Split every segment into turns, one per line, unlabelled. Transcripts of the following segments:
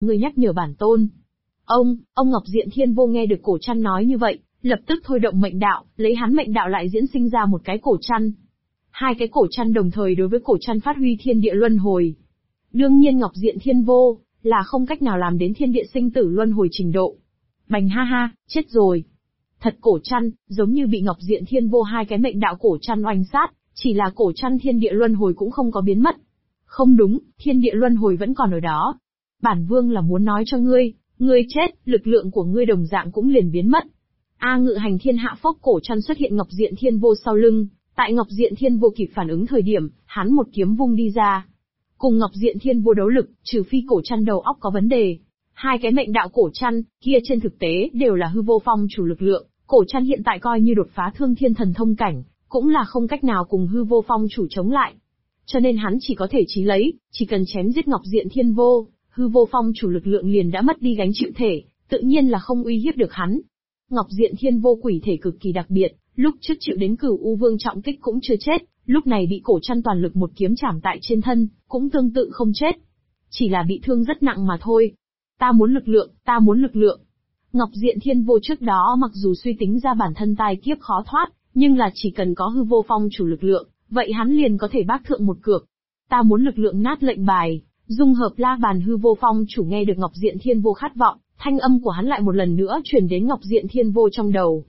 Ngươi nhắc nhở bản tôn. Ông Ngọc Diện Thiên Vô nghe được cổ trăn nói như vậy, lập tức thôi động mệnh đạo, lấy hắn mệnh đạo lại diễn sinh ra một cái cổ trăn. Hai cái cổ trăn đồng thời đối với cổ trăn phát huy thiên địa luân hồi. Đương nhiên Ngọc Diện Thiên Vô là không cách nào làm đến thiên địa sinh tử luân hồi trình độ. Bành ha ha, chết rồi. Thật cổ trăn, giống như bị Ngọc Diện Thiên Vô hai cái mệnh đạo cổ trăn oanh sát, chỉ là cổ trăn thiên địa luân hồi cũng không có biến mất. Không đúng, thiên địa luân hồi vẫn còn ở đó. Bản vương là muốn nói cho ngươi chết, lực lượng của ngươi đồng dạng cũng liền biến mất. Ngự hành thiên hạ phốc cổ trăn xuất hiện Ngọc Diện Thiên Vô sau lưng, tại Ngọc Diện Thiên Vô kịp phản ứng thời điểm, hắn một kiếm vung đi ra. Cùng Ngọc Diện Thiên Vô đấu lực, trừ phi cổ trăn đầu óc có vấn đề. Hai cái mệnh đạo cổ trăn kia trên thực tế đều là hư vô phong chủ lực lượng, cổ trăn hiện tại coi như đột phá thương thiên thần thông cảnh, cũng là không cách nào cùng hư vô phong chủ chống lại. Cho nên hắn chỉ có thể chí lấy, chỉ cần chém giết Ngọc Diện Thiên Vô, hư vô phong chủ lực lượng liền đã mất đi gánh chịu thể, tự nhiên là không uy hiếp được hắn. Ngọc Diện Thiên Vô quỷ thể cực kỳ đặc biệt, lúc trước chịu đến Cửu U Vương trọng kích cũng chưa chết, lúc này bị cổ trăn toàn lực một kiếm chảm tại trên thân, cũng tương tự không chết. Chỉ là bị thương rất nặng mà thôi. Ta muốn lực lượng. Ngọc Diện Thiên Vô trước đó mặc dù suy tính ra bản thân tai kiếp khó thoát, nhưng là chỉ cần có hư vô phong chủ lực lượng, vậy hắn liền có thể bác thượng một cược. Ta muốn lực lượng nát lệnh bài, dung hợp la bàn hư vô phong chủ nghe được Ngọc Diện Thiên Vô khát vọng, thanh âm của hắn lại một lần nữa truyền đến Ngọc Diện Thiên Vô trong đầu.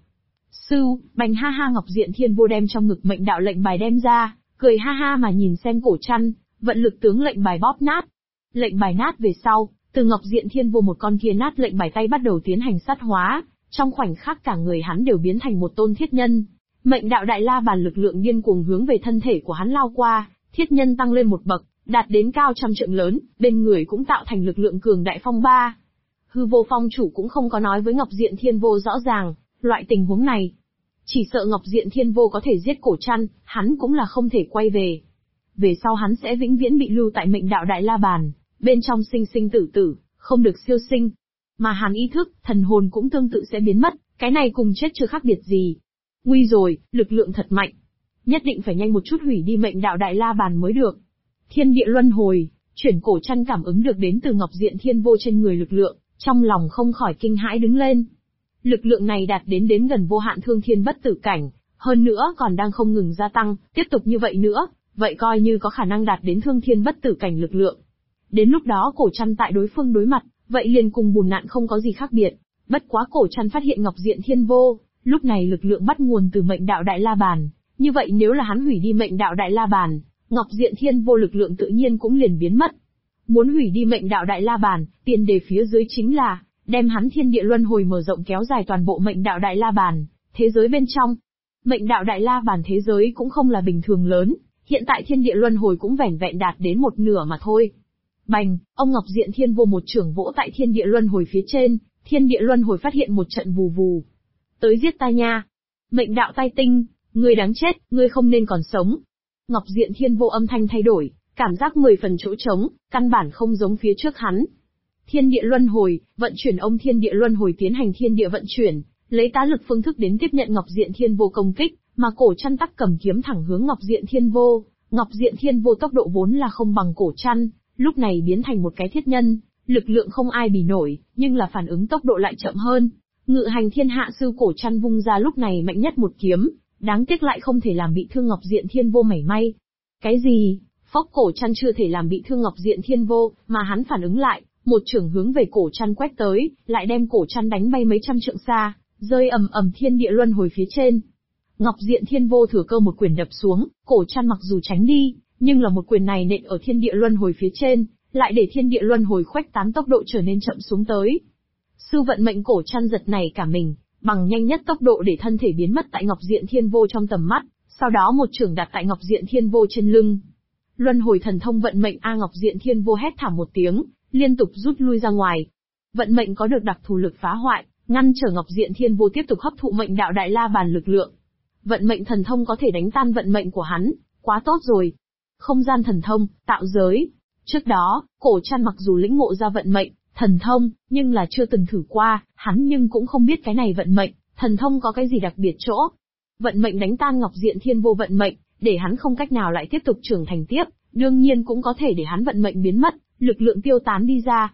Bành ha ha Ngọc Diện Thiên Vô đem trong ngực mệnh đạo lệnh bài đem ra, cười ha ha mà nhìn xem cổ trăn, vận lực tướng lệnh bài bóp nát. Lệnh bài nát về sau, từ Ngọc Diện Thiên Vô một con kia nát lệnh bài tay bắt đầu tiến hành sát hóa, trong khoảnh khắc cả người hắn đều biến thành một tôn thiết nhân. Mệnh đạo đại la bàn lực lượng điên cuồng hướng về thân thể của hắn lao qua, thiết nhân tăng lên một bậc, đạt đến cao trăm trượng lớn, bên người cũng tạo thành lực lượng cường đại phong ba. Hư vô phong chủ cũng không có nói với Ngọc Diện Thiên Vô rõ ràng, loại tình huống này. Chỉ sợ Ngọc Diện Thiên Vô có thể giết cổ trăn, hắn cũng là không thể quay về. Về sau hắn sẽ vĩnh viễn bị lưu tại mệnh đạo đại la bàn, bên trong sinh sinh tử tử, không được siêu sinh. Mà hắn ý thức, thần hồn cũng tương tự sẽ biến mất, cái này cùng chết chưa khác biệt gì. Nguy rồi, lực lượng thật mạnh. Nhất định phải nhanh một chút hủy đi mệnh đạo đại la bàn mới được. Thiên địa luân hồi, chuyển cổ trăn cảm ứng được đến từ Ngọc Diện Thiên Vô trên người lực lượng, trong lòng không khỏi kinh hãi đứng lên. Lực lượng này đạt đến gần vô hạn thương thiên bất tử cảnh, hơn nữa còn đang không ngừng gia tăng, tiếp tục như vậy nữa, vậy coi như có khả năng đạt đến thương thiên bất tử cảnh lực lượng. Đến lúc đó cổ trăn tại đối phương đối mặt, vậy liền cùng bùn nạn không có gì khác biệt. Bất quá cổ trăn phát hiện Ngọc Diện Thiên Vô, lúc này lực lượng bắt nguồn từ mệnh đạo đại la bàn, như vậy nếu là hắn hủy đi mệnh đạo đại la bàn, Ngọc Diện Thiên Vô lực lượng tự nhiên cũng liền biến mất. Muốn hủy đi mệnh đạo đại la bàn, tiền đề phía dưới chính là đem hắn thiên địa luân hồi mở rộng kéo dài toàn bộ mệnh đạo đại la bàn, thế giới bên trong. Mệnh đạo đại la bàn thế giới cũng không là bình thường lớn, hiện tại thiên địa luân hồi cũng vẻn vẹn đạt đến một nửa mà thôi. Bành, ông Ngọc Diện Thiên Vô một chưởng vỗ tại thiên địa luân hồi phía trên, thiên địa luân hồi phát hiện một trận vù vù. Tới giết ta nha! Mệnh đạo tai tinh, ngươi đáng chết, ngươi không nên còn sống. Ngọc Diện Thiên Vô âm thanh thay đổi, cảm giác 10 phần chỗ trống, căn bản không giống phía trước hắn. Thiên địa luân hồi, vận chuyển ông thiên địa luân hồi tiến hành thiên địa vận chuyển, lấy tá lực phương thức đến tiếp nhận Ngọc Diện Thiên Vô công kích, mà cổ trăn tắc cầm kiếm thẳng hướng Ngọc Diện Thiên Vô. Ngọc Diện Thiên Vô tốc độ vốn là không bằng cổ trăn, lúc này biến thành một cái thiết nhân, lực lượng không ai bì nổi, nhưng là phản ứng tốc độ lại chậm hơn. Ngự hành thiên hạ sư cổ trăn vung ra lúc này mạnh nhất một kiếm, đáng tiếc lại không thể làm bị thương Ngọc Diện Thiên Vô mảy may. Cái gì? Phốc cổ trăn chưa thể làm bị thương Ngọc Diện Thiên Vô, mà hắn phản ứng lại, một chưởng hướng về cổ trăn quét tới, lại đem cổ trăn đánh bay mấy trăm trượng xa, rơi ầm ầm thiên địa luân hồi phía trên. Ngọc Diện Thiên Vô thừa cơ một quyền đập xuống, cổ trăn mặc dù tránh đi, nhưng là một quyền này nện ở thiên địa luân hồi phía trên, lại để thiên địa luân hồi khuếch tán tốc độ trở nên chậm xuống tới. Sư vận mệnh cổ trăn giật nảy cả mình, bằng nhanh nhất tốc độ để thân thể biến mất tại Ngọc Diện Thiên Vô trong tầm mắt, sau đó một chưởng đặt tại Ngọc Diện Thiên Vô trên lưng. Luân hồi thần thông vận mệnh Ngọc Diện Thiên Vô hét thảm một tiếng, liên tục rút lui ra ngoài. Vận mệnh có được đặc thù lực phá hoại, ngăn trở Ngọc Diện Thiên Vô tiếp tục hấp thụ mệnh đạo đại la bàn lực lượng. Vận mệnh thần thông có thể đánh tan vận mệnh của hắn, quá tốt rồi. Không gian thần thông, tạo giới. Trước đó, cổ trăn mặc dù lĩnh ngộ ra vận mệnh thần thông, nhưng là chưa từng thử qua, hắn nhưng cũng không biết cái này vận mệnh thần thông có cái gì đặc biệt chỗ. Vận mệnh đánh tan Ngọc Diện Thiên Vô vận mệnh, để hắn không cách nào lại tiếp tục trưởng thành tiếp, đương nhiên cũng có thể để hắn vận mệnh biến mất, lực lượng tiêu tán đi ra.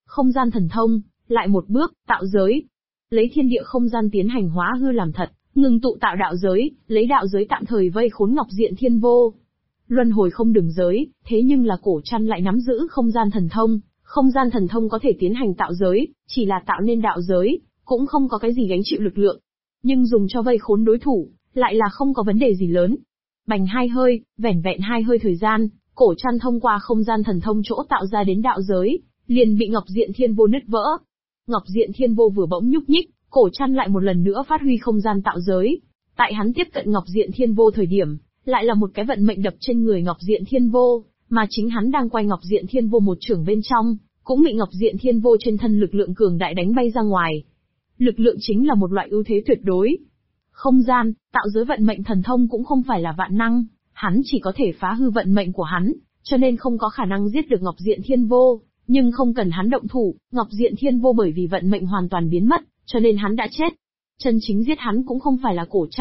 Không gian thần thông, lại một bước, tạo giới. Lấy thiên địa không gian tiến hành hóa hư làm thật, ngừng tụ tạo đạo giới, lấy đạo giới tạm thời vây khốn Ngọc Diện Thiên Vô. Luân hồi không đường giới, thế nhưng là cổ chăn lại nắm giữ không gian thần thông có thể tiến hành tạo giới, chỉ là tạo nên đạo giới, cũng không có cái gì gánh chịu lực lượng. Nhưng dùng cho vây khốn đối thủ, lại là không có vấn đề gì lớn. Bành hai hơi, vẻn vẹn hai hơi thời gian, cổ chăn thông qua không gian thần thông chỗ tạo ra đến đạo giới, liền bị Ngọc Diện Thiên Vô nứt vỡ. Ngọc Diện Thiên Vô vừa bỗng nhúc nhích, cổ chăn lại một lần nữa phát huy không gian tạo giới. Tại hắn tiếp cận Ngọc Diện Thiên Vô thời điểm, lại là một cái vận mệnh đập trên người Ngọc Diện Thiên Vô, mà chính hắn đang quay Ngọc Diện Thiên Vô một chưởng bên trong, cũng bị Ngọc Diện Thiên Vô trên thân lực lượng cường đại đánh bay ra ngoài. Lực lượng chính là một loại ưu thế tuyệt đối. Không gian, tạo giới vận mệnh thần thông cũng không phải là vạn năng, hắn chỉ có thể phá hư vận mệnh của hắn, cho nên không có khả năng giết được Ngọc Diện Thiên Vô, nhưng không cần hắn động thủ, Ngọc Diện Thiên Vô bởi vì vận mệnh hoàn toàn biến mất, cho nên hắn đã chết. Chân chính giết hắn cũng không phải là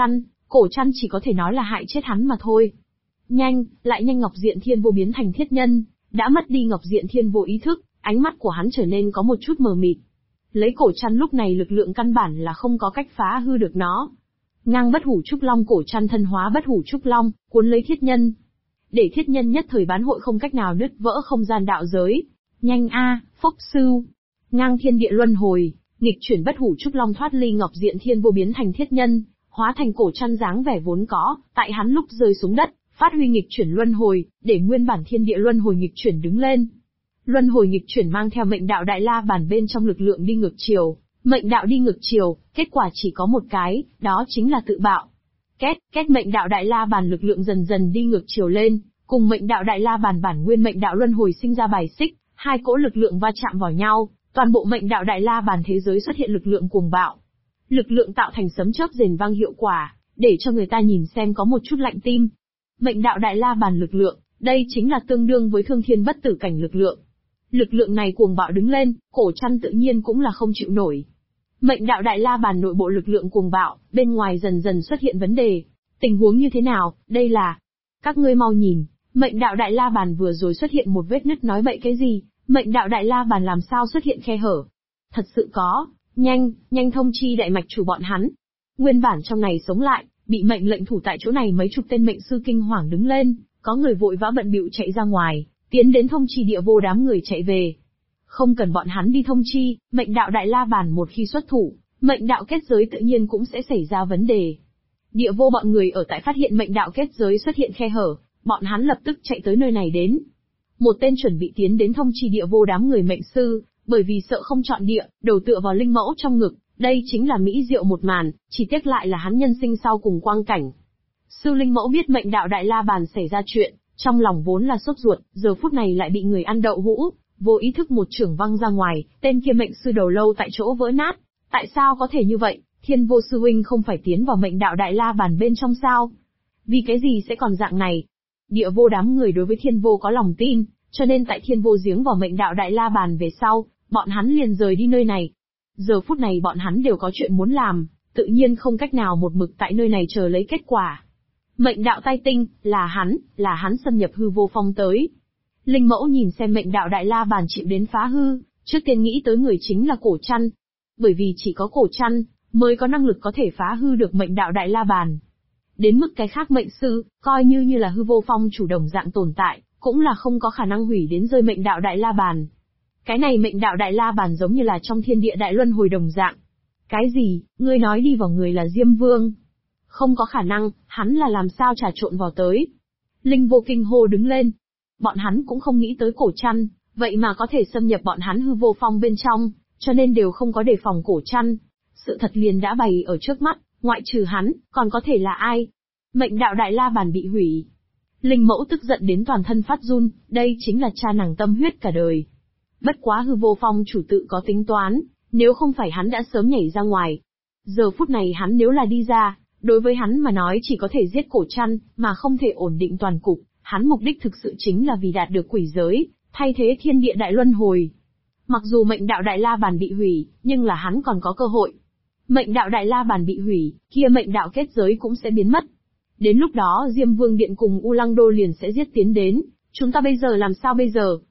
cổ chăn chỉ có thể nói là hại chết hắn mà thôi. Nhanh, lại nhanh Ngọc Diện Thiên Vô biến thành thiết nhân, đã mất đi Ngọc Diện Thiên Vô ý thức, ánh mắt của hắn trở nên có một chút mờ mịt. Lấy cổ chăn lúc này lực lượng căn bản là không có cách phá hư được nó. Ngang bất hủ trúc long cổ chăn thân hóa bất hủ trúc long, cuốn lấy thiết nhân. Để thiết nhân nhất thời bán hội không cách nào nứt vỡ không gian đạo giới. Nhanh a, phốc sưu. Ngang thiên địa luân hồi, nghịch chuyển bất hủ trúc long thoát ly Ngọc Diện Thiên Vô biến thành thiết nhân, hóa thành cổ chăn dáng vẻ vốn có, tại hắn lúc rơi xuống đất, phát huy nghịch chuyển luân hồi, để nguyên bản thiên địa luân hồi nghịch chuyển đứng lên. Luân hồi nghịch chuyển mang theo mệnh đạo đại la bàn bên trong lực lượng đi ngược chiều, mệnh đạo đi ngược chiều, kết quả chỉ có một cái, đó chính là tự bạo. Két mệnh đạo đại la bàn lực lượng dần dần đi ngược chiều lên, cùng mệnh đạo đại la bàn bản nguyên mệnh đạo luân hồi sinh ra bài xích, hai cỗ lực lượng va chạm vào nhau, toàn bộ mệnh đạo đại la bàn thế giới xuất hiện lực lượng cuồng bạo. Lực lượng tạo thành sấm chớp rền vang hiệu quả, để cho người ta nhìn xem có một chút lạnh tim. Mệnh đạo đại la bàn lực lượng, đây chính là tương đương với thương thiên bất tử cảnh lực lượng. Lực lượng này cuồng bạo đứng lên, cổ chăn tự nhiên cũng là không chịu nổi. Mệnh đạo đại la bàn nội bộ lực lượng cuồng bạo, bên ngoài dần dần xuất hiện vấn đề. Tình huống như thế nào, đây là... Các ngươi mau nhìn, mệnh đạo đại la bàn vừa rồi xuất hiện một vết nứt nói bậy cái gì, mệnh đạo đại la bàn làm sao xuất hiện khe hở. Thật sự có, nhanh thông chi đại mạch chủ bọn hắn. Nguyên bản trong này sống lại, bị mệnh lệnh thủ tại chỗ này mấy chục tên mệnh sư kinh hoàng đứng lên, có người vội vã bận bịu chạy ra ngoài, tiến đến thông chi địa vô đám người chạy về. Không cần bọn hắn đi thông chi, mệnh đạo đại la bàn một khi xuất thủ, mệnh đạo kết giới tự nhiên cũng sẽ xảy ra vấn đề. Địa vô bọn người ở tại phát hiện mệnh đạo kết giới xuất hiện khe hở, bọn hắn lập tức chạy tới nơi này đến. Một tên chuẩn bị tiến đến thông chi địa vô đám người mệnh sư, bởi vì sợ không chọn địa, đầu tựa vào linh mẫu trong ngực, đây chính là mỹ diệu một màn, chỉ tiếc lại là hắn nhân sinh sau cùng quang cảnh. Sư linh mẫu biết mệnh đạo đại la bàn xảy ra chuyện, trong lòng vốn là sốt ruột, giờ phút này lại bị người ăn đậu hũ, vô ý thức một chưởng văng ra ngoài, tên kia mệnh sư đầu lâu tại chỗ vỡ nát. Tại sao có thể như vậy, Thiên Vô sư huynh không phải tiến vào mệnh đạo đại la bàn bên trong sao? Vì cái gì sẽ còn dạng này? Địa vô đám người đối với Thiên Vô có lòng tin, cho nên tại Thiên Vô giếng vào mệnh đạo đại la bàn về sau, bọn hắn liền rời đi nơi này. Giờ phút này bọn hắn đều có chuyện muốn làm, tự nhiên không cách nào một mực tại nơi này chờ lấy kết quả. Mệnh đạo tai tinh, là hắn xâm nhập hư vô phong tới. Linh mẫu nhìn xem mệnh đạo đại la bàn chịu đến phá hư, trước tiên nghĩ tới người chính là cổ chăn. Bởi vì chỉ có cổ chăn, mới có năng lực có thể phá hư được mệnh đạo đại la bàn. Đến mức cái khác mệnh sư, coi như là hư vô phong chủ đồng dạng tồn tại, cũng là không có khả năng hủy đến rơi mệnh đạo đại la bàn. Cái này mệnh đạo đại la bàn giống như là trong thiên địa đại luân hồi đồng dạng. Cái gì, ngươi nói đi vào người là Diêm Vương? Không có khả năng, hắn là làm sao trà trộn vào tới. Linh vô kinh hô đứng lên. Bọn hắn cũng không nghĩ tới cổ chăn, vậy mà có thể xâm nhập bọn hắn hư vô phong bên trong, cho nên đều không có đề phòng cổ chăn. Sự thật liền đã bày ở trước mắt, ngoại trừ hắn, còn có thể là ai? Mệnh đạo đại la bàn bị hủy. Linh mẫu tức giận đến toàn thân phát run, đây chính là cha nàng tâm huyết cả đời. Bất quá hư vô phong chủ tự có tính toán, nếu không phải hắn đã sớm nhảy ra ngoài. Giờ phút này hắn nếu là đi ra, đối với hắn mà nói chỉ có thể giết cổ chăn, mà không thể ổn định toàn cục, hắn mục đích thực sự chính là vì đạt được quỷ giới, thay thế thiên địa đại luân hồi. Mặc dù mệnh đạo đại la bàn bị hủy, nhưng là hắn còn có cơ hội. Mệnh đạo đại la bàn bị hủy, kia mệnh đạo kết giới cũng sẽ biến mất. Đến lúc đó Diêm Vương Điện cùng U Lăng Đô liền sẽ giết tiến đến, chúng ta bây giờ làm sao bây giờ?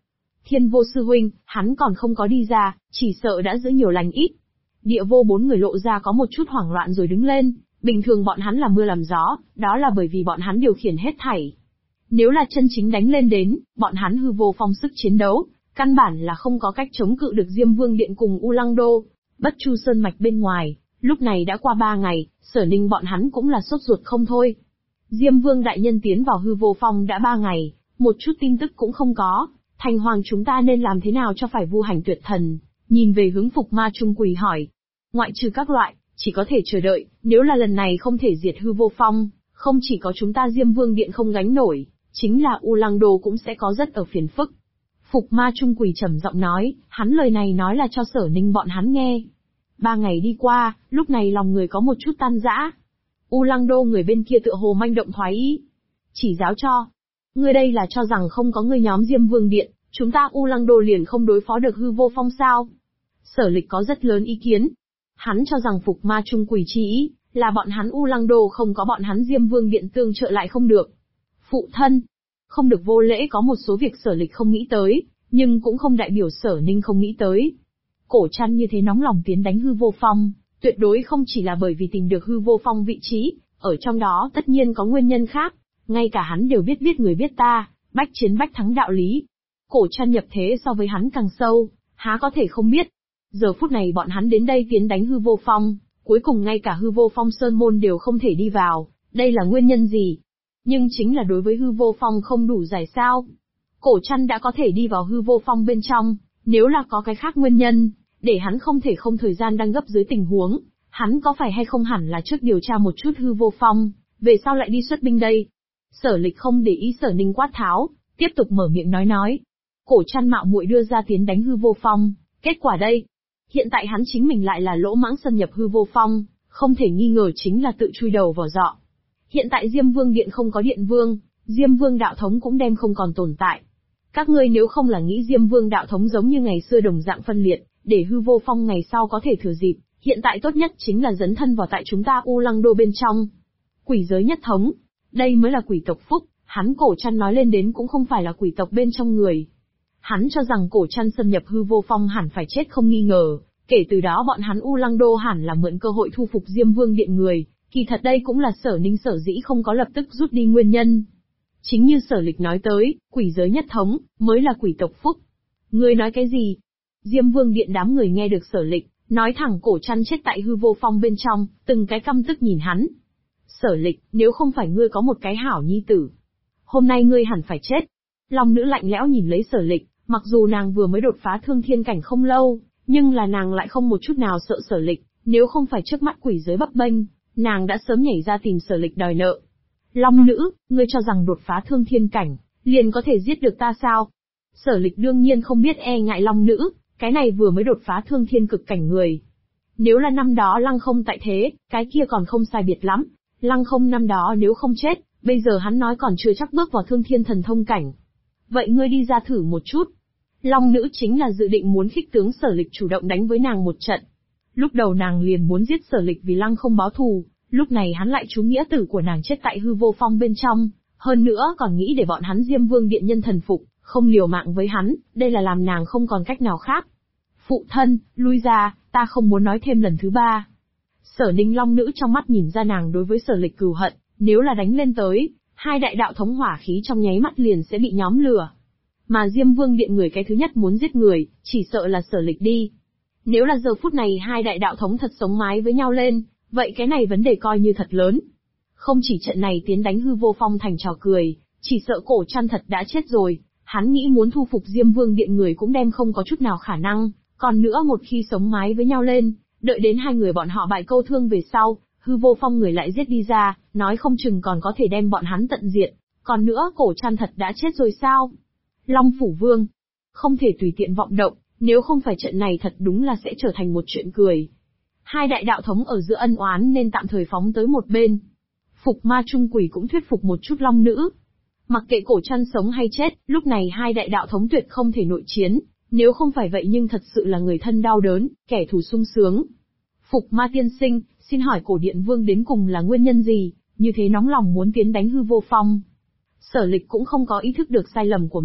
Thiên Vô sư huynh, hắn còn không có đi ra, chỉ sợ đã giữ nhiều lành ít. Địa Vô bốn người lộ ra có một chút hoảng loạn rồi đứng lên, bình thường bọn hắn làm mưa làm gió, đó là bởi vì bọn hắn điều khiển hết thảy. Nếu là chân chính đánh lên đến, bọn hắn hư vô phong sức chiến đấu, căn bản là không có cách chống cự được Diêm Vương Điện cùng U Lăng Đô. Bất Chu Sơn mạch bên ngoài, lúc này đã qua 3 ngày, Sở Ninh bọn hắn cũng là sốt ruột không thôi. Diêm Vương đại nhân tiến vào hư vô phong đã 3 ngày, một chút tin tức cũng không có, Thành Hoàng chúng ta nên làm thế nào cho phải vu hành tuyệt thần, nhìn về hướng Phục Ma Trung Quỳ hỏi. Ngoại trừ các loại, chỉ có thể chờ đợi, nếu là lần này không thể diệt hư vô phong, không chỉ có chúng ta Diêm Vương Điện không gánh nổi, chính là U Lăng Đô cũng sẽ có rất ở phiền phức. Phục Ma Trung Quỳ trầm giọng nói, hắn lời này nói là cho Sở Ninh bọn hắn nghe. 3 ngày đi qua, lúc này lòng người có một chút tan rã. U Lăng Đô người bên kia tựa hồ manh động thoái ý. Chỉ giáo cho. Ngươi đây là cho rằng không có ngươi nhóm Diêm Vương Điện, chúng ta U Lăng Đô liền không đối phó được hư vô phong sao? Sở Lịch có rất lớn ý kiến. Hắn cho rằng Phục Ma Trung Quỳ chi ý, là bọn hắn U Lăng Đô không có bọn hắn Diêm Vương Điện tương trợ lại không được. Phụ thân, không được vô lễ, có một số việc Sở Lịch không nghĩ tới, nhưng cũng không đại biểu Sở Ninh không nghĩ tới. Cổ Trăn như thế nóng lòng tiến đánh hư vô phong, tuyệt đối không chỉ là bởi vì tìm được hư vô phong vị trí, ở trong đó tất nhiên có nguyên nhân khác, ngay cả hắn đều biết người biết ta, bách chiến bách thắng đạo lý. Cổ Trăn nhập thế so với hắn càng sâu, há có thể không biết. Giờ phút này bọn hắn đến đây tiến đánh hư vô phong, cuối cùng ngay cả hư vô phong sơn môn đều không thể đi vào, đây là nguyên nhân gì? Nhưng chính là đối với hư vô phong không đủ giải sao? Cổ Trăn đã có thể đi vào hư vô phong bên trong, nếu là có cái khác nguyên nhân, để hắn không thể không thời gian đang gấp dưới tình huống, hắn có phải hay không hẳn là trước điều tra một chút hư vô phong, về sau lại đi xuất binh đây? Sở Lịch không để ý Sở Ninh quát tháo, tiếp tục mở miệng nói. Cổ Trăn mạo muội đưa ra tiến đánh hư vô phong, kết quả đây. Hiện tại hắn chính mình lại là lỗ mãng xâm nhập hư vô phong, không thể nghi ngờ chính là tự chui đầu vào giọ. Hiện tại Diêm Vương Điện không có Điện Vương, Diêm Vương đạo thống cũng đem không còn tồn tại. Các ngươi nếu không là nghĩ Diêm Vương đạo thống giống như ngày xưa đồng dạng phân liệt, để hư vô phong ngày sau có thể thừa dịp, hiện tại tốt nhất chính là dấn thân vào tại chúng ta U Lăng Đô bên trong. Quỷ giới nhất thống, đây mới là quỷ tộc phúc, hắn Cổ Trăn nói lên đến cũng không phải là quỷ tộc bên trong người. Hắn cho rằng Cổ Trăn xâm nhập hư vô phong hẳn phải chết không nghi ngờ, kể từ đó bọn hắn U Lăng Đô hẳn là mượn cơ hội thu phục Diêm Vương Điện người, kỳ thật đây cũng là Sở Ninh sở dĩ không có lập tức rút đi nguyên nhân. Chính như Sở Lịch nói tới, quỷ giới nhất thống, mới là quỷ tộc phúc. Ngươi nói cái gì? Diêm Vương Điện đám người nghe được Sở Lịch, nói thẳng Cổ Trăn chết tại hư vô phong bên trong, từng cái căm tức nhìn hắn. Sở Lịch, nếu không phải ngươi có một cái hảo nhi tử, hôm nay ngươi hẳn phải chết. Long nữ lạnh lẽo nhìn lấy Sở Lịch, mặc dù nàng vừa mới đột phá thương thiên cảnh không lâu, nhưng là nàng lại không một chút nào sợ Sở Lịch, nếu không phải trước mắt quỷ giới bấp bênh, nàng đã sớm nhảy ra tìm Sở Lịch đòi nợ. Long nữ, ngươi cho rằng đột phá thương thiên cảnh, liền có thể giết được ta sao? Sở Lịch đương nhiên không biết e ngại Long nữ, cái này vừa mới đột phá thương thiên cực cảnh người. Nếu là năm đó Lăng Không tại thế, cái kia còn không sai biệt lắm. Lăng Không năm đó nếu không chết, bây giờ hắn nói còn chưa chắc bước vào thương thiên thần thông cảnh. Vậy ngươi đi ra thử một chút. Long nữ chính là dự định muốn khích tướng Sở Lịch chủ động đánh với nàng một trận. Lúc đầu nàng liền muốn giết Sở Lịch vì Lăng Không báo thù, lúc này hắn lại trú nghĩa tử của nàng chết tại hư vô phong bên trong, hơn nữa còn nghĩ để bọn hắn Diêm Vương Điện nhân thần phục, không liều mạng với hắn, đây là làm nàng không còn cách nào khác. Phụ thân, lui ra, ta không muốn nói thêm lần thứ 3. Sở Ninh Long nữ trong mắt nhìn ra nàng đối với Sở Lịch cừu hận, nếu là đánh lên tới, hai đại đạo thống hỏa khí trong nháy mắt liền sẽ bị nhóm lửa. Mà Diêm Vương Điện người cái thứ nhất muốn giết người, chỉ sợ là Sở Lịch đi. Nếu là giờ phút này hai đại đạo thống thật sống mái với nhau lên, vậy cái này vấn đề coi như thật lớn. Không chỉ trận này tiến đánh hư vô phong thành trò cười, chỉ sợ Cổ Trăn thật đã chết rồi, hắn nghĩ muốn thu phục Diêm Vương Điện người cũng đem không có chút nào khả năng, còn nữa một khi sống mái với nhau lên, đợi đến hai người bọn họ bại câu thương về sau, hư vô phong người lại giết đi ra, nói không chừng còn có thể đem bọn hắn tận diệt, còn nữa Cổ Trăn thật đã chết rồi sao? Long Phủ Vương, không thể tùy tiện vọng động, nếu không phải trận này thật đúng là sẽ trở thành một chuyện cười. Hai đại đạo thống ở giữa ân oán nên tạm thời phóng tới một bên. Phục Ma Trung Quỷ cũng thuyết phục một chút Long nữ. Mặc kệ Cổ Trăn sống hay chết, lúc này hai đại đạo thống tuyệt không thể nội chiến, nếu không phải vậy nhưng thật sự là người thân đau đớn, kẻ thù sung sướng. Phục Ma tiên sinh, xin hỏi Cổ Điện Vương đến cùng là nguyên nhân gì, như thế nóng lòng muốn tiến đánh hư vô phong? Sở Lịch cũng không có ý thức được sai lầm của mình,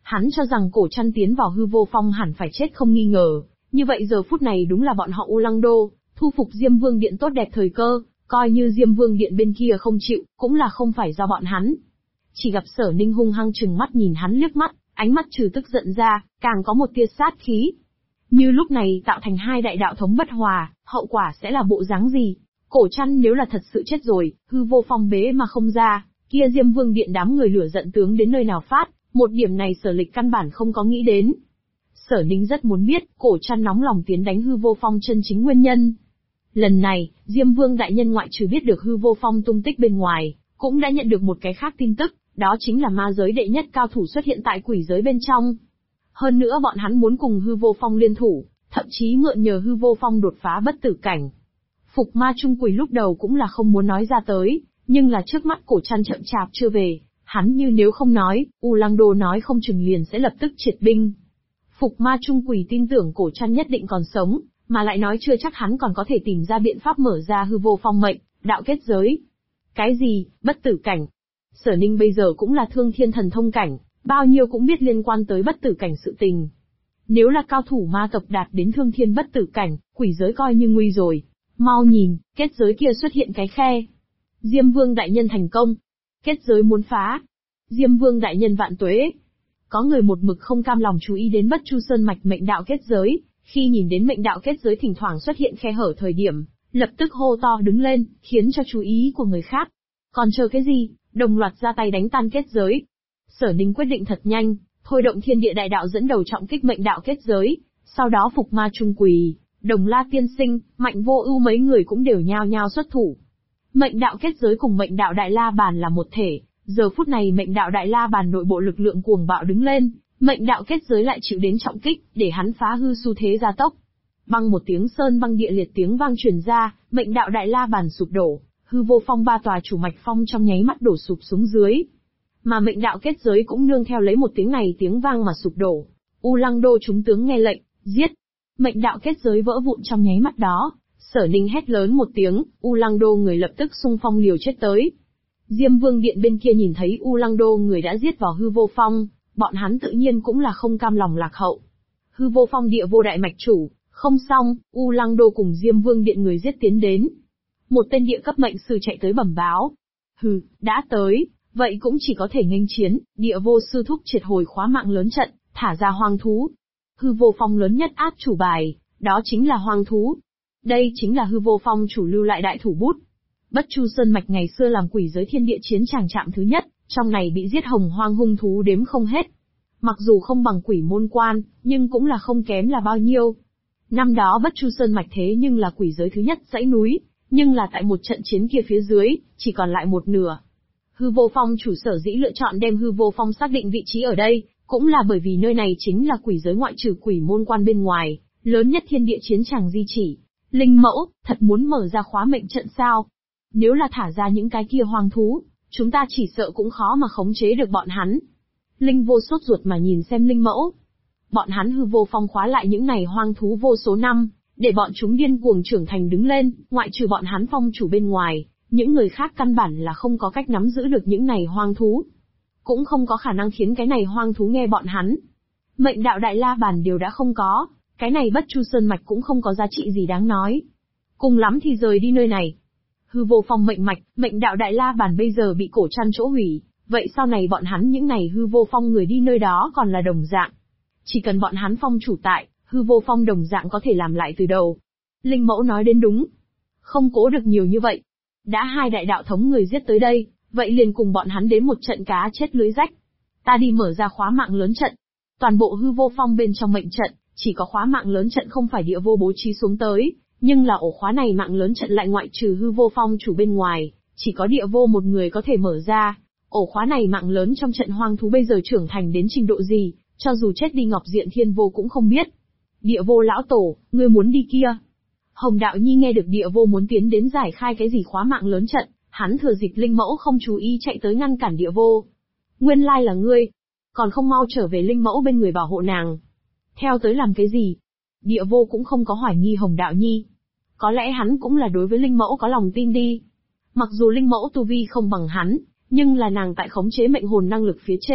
Hắn cho rằng cổ trăn tiến vào hư vô phong hẳn phải chết không nghi ngờ, như vậy giờ phút này đúng là bọn họ U Lăng Đô, thu phục Diêm Vương Điện tốt đẹp thời cơ, coi như Diêm Vương Điện bên kia không chịu, cũng là không phải do bọn hắn. Chỉ gặp Sở Ninh hung hăng trừng mắt nhìn hắn liếc mắt, ánh mắt trừ tức giận ra, càng có một tia sát khí. Như lúc này tạo thành hai đại đạo thống bất hòa, hậu quả sẽ là bộ dáng gì? Cổ trăn nếu là thật sự chết rồi, hư vô phong bế mà không ra, kia Diêm Vương Điện đám người lửa giận tướng đến nơi nào phát, một điểm này Sở Lịch căn bản không có nghĩ đến. Sở Ninh rất muốn biết, cổ trăn nóng lòng tiến đánh hư vô phong chân chính nguyên nhân. Lần này, Diêm Vương đại nhân ngoại trừ biết được hư vô phong tung tích bên ngoài, cũng đã nhận được một cái khác tin tức, đó chính là ma giới đệ nhất cao thủ xuất hiện tại quỷ giới bên trong. Hơn nữa bọn hắn muốn cùng hư vô phong liên thủ, thậm chí mượn nhờ hư vô phong đột phá bất tử cảnh. Phục ma trung quỷ lúc đầu cũng là không muốn nói ra tới, nhưng là trước mắt cổ trăn chậm chạp chưa về, hắn như nếu không nói, U Lăng Đô nói không chừng liền sẽ lập tức triệt binh. Phục ma trung quỷ tin tưởng cổ trăn nhất định còn sống, mà lại nói chưa chắc hắn còn có thể tìm ra biện pháp mở ra hư vô phong mệnh, đạo kết giới. Cái gì, bất tử cảnh? Sở Ninh bây giờ cũng là thương thiên thần thông cảnh, bao nhiêu cũng biết liên quan tới bất tử cảnh sự tình. Nếu là cao thủ ma tộc đạt đến thương thiên bất tử cảnh, quỷ giới coi như nguy rồi. Mau nhìn, kết giới kia xuất hiện cái khe. Diêm Vương đại nhân thành công. Kết giới muốn phá. Diêm Vương đại nhân vạn tuế. Có người một mực không cam lòng chú ý đến Bất Chu Sơn mạch mệnh đạo kết giới, khi nhìn đến mệnh đạo kết giới thỉnh thoảng xuất hiện khe hở thời điểm, lập tức hô to đứng lên, khiến cho chú ý của người khác. Còn chờ cái gì, đồng loạt ra tay đánh tan kết giới. Sở Ninh quyết định thật nhanh, thôi động thiên địa đại đạo dẫn đầu trọng kích mệnh đạo kết giới, sau đó phục ma trung quỳ, Đồng La tiên sinh, Mạnh Vô Ưu mấy người cũng đều nhao nhao xuất thủ. Mệnh đạo kết giới cùng mệnh đạo đại la bàn là một thể, giờ phút này mệnh đạo đại la bàn nội bộ lực lượng cuồng bạo đứng lên, mệnh đạo kết giới lại chịu đến trọng kích, để hắn phá hư xu thế gia tốc. Băng một tiếng sơn băng địa liệt tiếng vang truyền ra, mệnh đạo đại la bàn sụp đổ, hư vô phong ba tòa chủ mạch phong trong nháy mắt đổ sụp xuống dưới. Mà mệnh đạo kết giới cũng nương theo lấy một tiếng này tiếng vang mà sụp đổ. U Lăng Đô chúng tướng nghe lệnh, giết. Mệnh đạo kết giới vỡ vụn trong nháy mắt đó, Sở Ninh hét lớn một tiếng, U Lăng Đô người lập tức xung phong liều chết tới. Diêm Vương Điện bên kia nhìn thấy U Lăng Đô người đã giết vào hư vô phong, bọn hắn tự nhiên cũng là không cam lòng lạc hậu. Hư vô phong địa vô đại mạch chủ, không xong, U Lăng Đô cùng Diêm Vương Điện người giết tiến đến. Một tên địa cấp mệnh sư chạy tới bẩm báo. Hừ, đã tới, vậy cũng chỉ có thể nghênh chiến, địa vô sư thúc triệt hồi khóa mạng lớn trận, thả ra hoang thú. Hư vô phong lớn nhất át chủ bài, đó chính là hoang thú. Đây chính là hư vô phong chủ lưu lại đại thủ bút. Bất Chu Sơn mạch ngày xưa làm quỷ giới thiên địa chiến tràng chạm thứ nhất, trong này bị giết hồng hoang hung thú đếm không hết. Mặc dù không bằng quỷ môn quan, nhưng cũng là không kém là bao nhiêu. Năm đó Bất Chu Sơn mạch thế nhưng là quỷ giới thứ nhất dãy núi, nhưng là tại một trận chiến kia phía dưới, chỉ còn lại một nửa. Hư vô phong chủ sở dĩ lựa chọn đem hư vô phong xác định vị trí ở đây, cũng là bởi vì nơi này chính là quỷ giới ngoại trừ quỷ môn quan bên ngoài, lớn nhất thiên địa chiến tràng di chỉ. Linh mẫu, thật muốn mở ra khóa mệnh trận sao? Nếu là thả ra những cái kia hoang thú, chúng ta chỉ sợ cũng khó mà khống chế được bọn hắn. Linh vô sốt ruột mà nhìn xem linh mẫu. Bọn hắn hư vô phong khóa lại những này hoang thú vô số năm, để bọn chúng điên cuồng trưởng thành đứng lên, ngoại trừ bọn hắn phong chủ bên ngoài, những người khác căn bản là không có cách nắm giữ được những này hoang thú. Cũng không có khả năng khiến cái này hoang thú nghe bọn hắn. Mệnh đạo đại la bàn đều đã không có, cái này Bất Chu Sơn mạch cũng không có giá trị gì đáng nói. Cùng lắm thì rời đi nơi này. Hư vô phong mệnh mạch, mệnh đạo đại la bàn bây giờ bị cổ trăn chỗ hủy, vậy sau này bọn hắn những này hư vô phong người đi nơi đó còn là đồng dạng. Chỉ cần bọn hắn phong chủ tại, hư vô phong đồng dạng có thể làm lại từ đầu. Linh mẫu nói đến đúng. Không cố được nhiều như vậy. Đã hai đại đạo thống người giết tới đây, vậy liền cùng bọn hắn đến một trận cá chết lưới rách. Ta đi mở ra khóa mạng lớn trận. Toàn bộ hư vô phong bên trong mệnh trận, chỉ có khóa mạng lớn trận không phải địa vô bố trí xuống tới, nhưng là ổ khóa này mạng lớn trận lại ngoại trừ hư vô phong chủ bên ngoài, chỉ có địa vô một người có thể mở ra. Ổ khóa này mạng lớn trong trận hoang thú bây giờ trưởng thành đến trình độ gì, cho dù chết đi Ngọc Diện Thiên Vô cũng không biết. Địa vô lão tổ, ngươi muốn đi kia? Hồng Đạo Nhi nghe được địa vô muốn tiến đến giải khai cái gì khóa mạng lớn trận, hắn thừa dịp linh mẫu không chú ý chạy tới ngăn cản địa vô. Nguyên lai là ngươi, còn không mau trở về linh mẫu bên người bảo hộ nàng. Theo tới làm cái gì? Địa vô cũng không có hoài nghi Hồng Đạo Nhi. Có lẽ hắn cũng là đối với linh mẫu có lòng tin đi. Mặc dù linh mẫu tu vi không bằng hắn, nhưng là nàng tại khống chế mệnh hồn năng lực phía trên,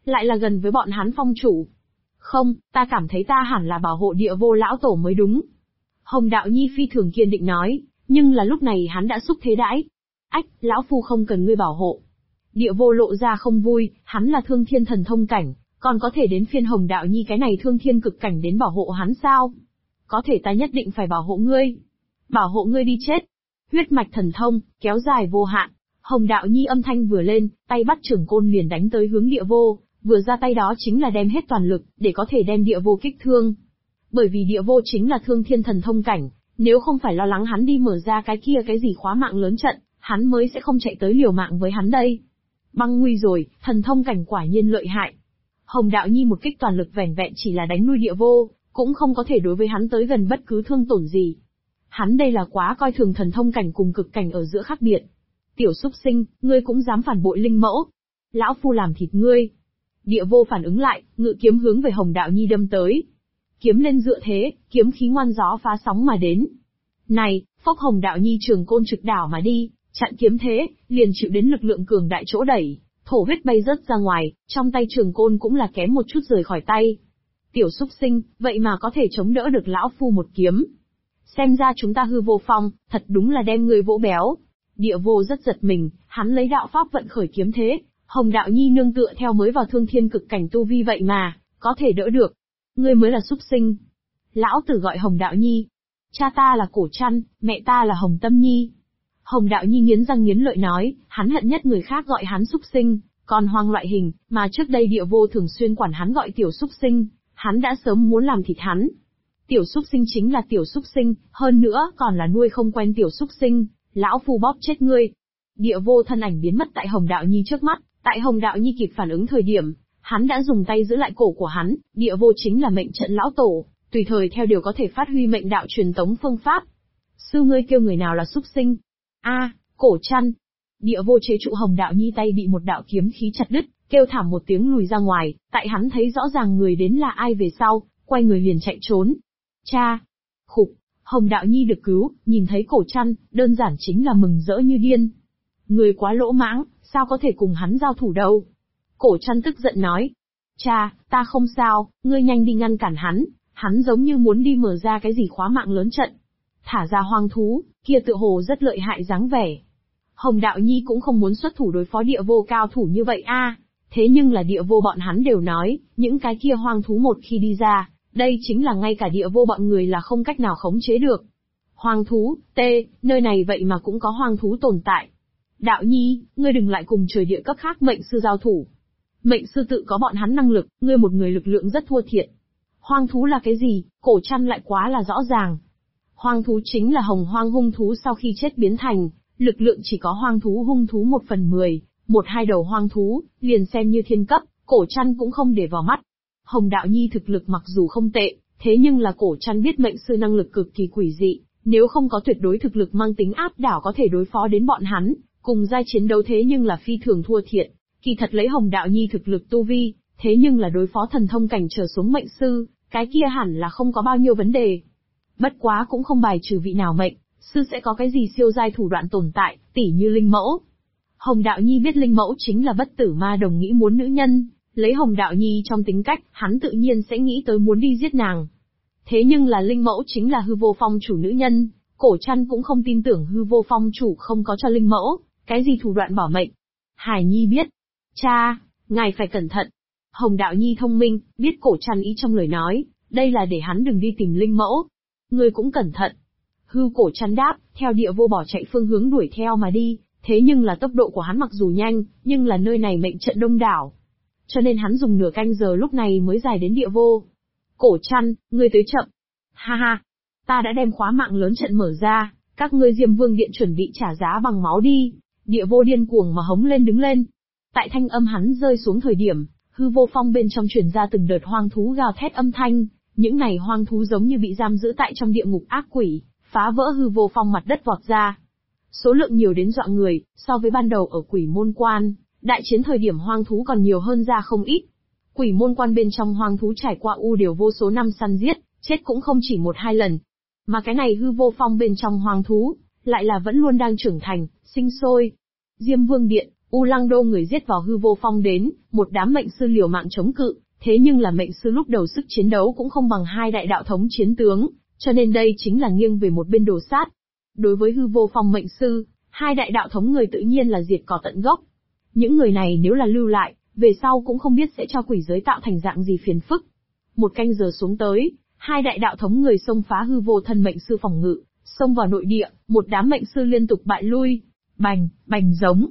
lại là gần với bọn hắn phong chủ. Không, ta cảm thấy ta hẳn là bảo hộ Địa Vô lão tổ mới đúng. Hồng Đạo Nhi phi thường kiên định nói, nhưng là lúc này hắn đã xúc thế đãi. Ách, lão phu không cần ngươi bảo hộ. Địa Vô lộ ra không vui, hắn là thương thiên thần thông cảnh, còn có thể đến phiên Hồng Đạo Nhi cái này thương thiên cực cảnh đến bảo hộ hắn sao? Có thể ta nhất định phải bảo hộ ngươi. Bảo hộ ngươi đi chết. Huyết mạch thần thông, kéo dài vô hạn. Hồng Đạo Nhi âm thanh vừa lên, tay bắt trường côn liền đánh tới hướng Địa Vô, vừa ra tay đó chính là đem hết toàn lực, để có thể đem Địa Vô kích thương. Bởi vì Địa Vô chính là thương thiên thần thông cảnh, nếu không phải lo lắng hắn đi mở ra cái kia cái gì khóa mạng lớn trận, hắn mới sẽ không chạy tới liều mạng với hắn đây. Băng nguy rồi, thần thông cảnh quả nhiên lợi hại. Hồng Đạo Nhi một kích toàn lực vẻn vẹn chỉ là đánh nuôi Địa Vô, cũng không có thể đối với hắn tới gần bất cứ thương tổn gì. Hắn đây là quá coi thường thần thông cảnh cùng cực cảnh ở giữa khác biệt. Tiểu súc sinh, ngươi cũng dám phản bội linh mẫu. Lão phu làm thịt ngươi. Địa Vô phản ứng lại, ngự kiếm hướng về Hồng Đạo Nhi đâm tới. Kiếm lên dựa thế, kiếm khí ngoan gió phá sóng mà đến. Này, phốc Hồng Đạo Nhi trường côn trực đảo mà đi, chặn kiếm thế, liền chịu đến lực lượng cường đại chỗ đẩy, thổ huyết bay rớt ra ngoài, trong tay trường côn cũng là kém một chút rời khỏi tay. Tiểu súc sinh, vậy mà có thể chống đỡ được lão phu một kiếm. Xem ra chúng ta hư vô phong, thật đúng là đem người vỗ béo. Địa Vô rất giật mình, hắn lấy đạo pháp vận khởi kiếm thế, Hồng Đạo Nhi nương tựa theo mới vào thương thiên cực cảnh tu vi vậy mà, có thể đỡ được. Ngươi mới là súc sinh. Lão tử gọi Hồng Đạo Nhi. Cha ta là Cổ Trăn, mẹ ta là Hồng Tâm Nhi. Hồng Đạo Nhi nghiến răng nghiến lợi nói, hắn hận nhất người khác gọi hắn súc sinh, còn hoang loại hình, mà trước đây Địa Vô thường xuyên quản hắn gọi tiểu súc sinh, hắn đã sớm muốn làm thịt hắn. Tiểu súc sinh chính là tiểu súc sinh, hơn nữa còn là nuôi không quen tiểu súc sinh, lão phu bóp chết ngươi. Địa Vô thân ảnh biến mất tại Hồng Đạo Nhi trước mắt, tại Hồng Đạo Nhi kịp phản ứng thời điểm, hắn đã dùng tay giữ lại cổ của hắn, Địa Vô chính là mệnh trận lão tổ, tùy thời theo điều có thể phát huy mệnh đạo truyền tống phương pháp. Sư ngươi kêu người nào là súc sinh? A, Cổ Trăn. Địa Vô chế trụ Hồng Đạo Nhi tay bị một đạo kiếm khí chặt đứt, kêu thảm một tiếng lùi ra ngoài, tại hắn thấy rõ ràng người đến là ai về sau, quay người liền chạy trốn. Cha! Khục! Hồng Đạo Nhi được cứu, nhìn thấy Cổ Trăn, đơn giản chính là mừng rỡ như điên. Người quá lỗ mãng, sao có thể cùng hắn giao thủ đâu? Cổ Trăn tức giận nói. Cha, ta không sao, ngươi nhanh đi ngăn cản hắn giống như muốn đi mở ra cái gì khóa mạng lớn trận. Thả ra hoang thú, kia tựa hồ rất lợi hại dáng vẻ. Hồng Đạo Nhi cũng không muốn xuất thủ đối phó Địa Vô cao thủ như vậy a. Thế nhưng là Địa Vô bọn hắn đều nói, những cái kia hoang thú một khi đi ra, đây chính là ngay cả Địa Vô bọn người là không cách nào khống chế được. Hoang thú, nơi này vậy mà cũng có hoang thú tồn tại. Đạo Nhi, ngươi đừng lại cùng trời địa cấp khác mệnh sư giao thủ. Mệnh sư tự có bọn hắn năng lực, ngươi một người lực lượng rất thua thiệt. Hoang thú là cái gì, Cổ Trăn lại quá là rõ ràng. Hoang thú chính là hồng hoang hung thú sau khi chết biến thành, lực lượng chỉ có hoang thú hung thú 1/10, 1-2 đầu hoang thú, liền xem như thiên cấp, Cổ Trăn cũng không để vào mắt. Hồng Đạo Nhi thực lực mặc dù không tệ, thế nhưng là Cổ Trăn biết mệnh sư năng lực cực kỳ quỷ dị, nếu không có tuyệt đối thực lực mang tính áp đảo có thể đối phó đến bọn hắn, cùng giai chiến đấu thế nhưng là phi thường thua thiệt. Kỳ thật lấy Hồng Đạo Nhi thực lực tu vi, thế nhưng là đối phó thần thông cảnh trở xuống mệnh sư, cái kia hẳn là không có bao nhiêu vấn đề. Bất quá cũng không bài trừ vị nào mệnh sư sẽ có cái gì siêu giai thủ đoạn tồn tại, tỉ như linh mẫu. Hồng Đạo Nhi biết linh mẫu chính là bất tử ma đồng nghĩ muốn nữ nhân, lấy Hồng Đạo Nhi trong tính cách, hắn tự nhiên sẽ nghĩ tới muốn đi giết nàng. Thế nhưng là linh mẫu chính là hư vô phong chủ nữ nhân, Cổ Trăn cũng không tin tưởng hư vô phong chủ không có cho linh mẫu cái gì thủ đoạn bảo mệnh. Hải Nhi biết. Cha, ngài phải cẩn thận. Hồng Đạo Nhi thông minh, biết Cổ Trăn ý trong lời nói, đây là để hắn đừng đi tìm linh mẫu. Ngươi cũng cẩn thận. Hư Cổ Trăn đáp, theo Địa Vô bỏ chạy phương hướng đuổi theo mà đi, thế nhưng là tốc độ của hắn mặc dù nhanh, nhưng là nơi này mệnh trận đông đảo. Cho nên hắn dùng nửa canh giờ lúc này mới dài đến Địa Vô. Cổ Trăn, ngươi tới chậm. Ha ha, ta đã đem khóa mạng lớn trận mở ra, các ngươi Diêm Vương Điện chuẩn bị trả giá bằng máu đi. Địa Vô điên cuồng mà hống lên đứng lên. Tại thanh âm hắn rơi xuống thời điểm, hư vô phong bên trong truyền ra từng đợt hoang thú gào thét âm thanh, những này hoang thú giống như bị giam giữ tại trong địa ngục ác quỷ, phá vỡ hư vô phong mặt đất vọt ra. Số lượng nhiều đến dọa người, so với ban đầu ở Quỷ Môn Quan, đại chiến thời điểm hoang thú còn nhiều hơn ra không ít. Quỷ Môn Quan bên trong hoang thú trải qua điều vô số năm săn giết, chết cũng không chỉ 1-2 lần. Mà cái này hư vô phong bên trong hoang thú, lại là vẫn luôn đang trưởng thành, sinh sôi. Diêm Vương Điện, U Lăng Đô người giết vào Hư Vô Phong đến, một đám mệnh sư liều mạng chống cự, thế nhưng là mệnh sư lúc đầu sức chiến đấu cũng không bằng hai đại đạo thống chiến tướng, cho nên đây chính là nghiêng về một bên đồ sát. Đối với Hư Vô Phong mệnh sư, hai đại đạo thống người tự nhiên là diệt cỏ tận gốc. Những người này nếu là lưu lại, về sau cũng không biết sẽ cho quỷ giới tạo thành dạng gì phiền phức. Một canh giờ xuống tới, hai đại đạo thống người xông phá hư vô thân mệnh sư phòng ngự, xông vào nội địa, một đám mệnh sư liên tục bại lui. Bành, bành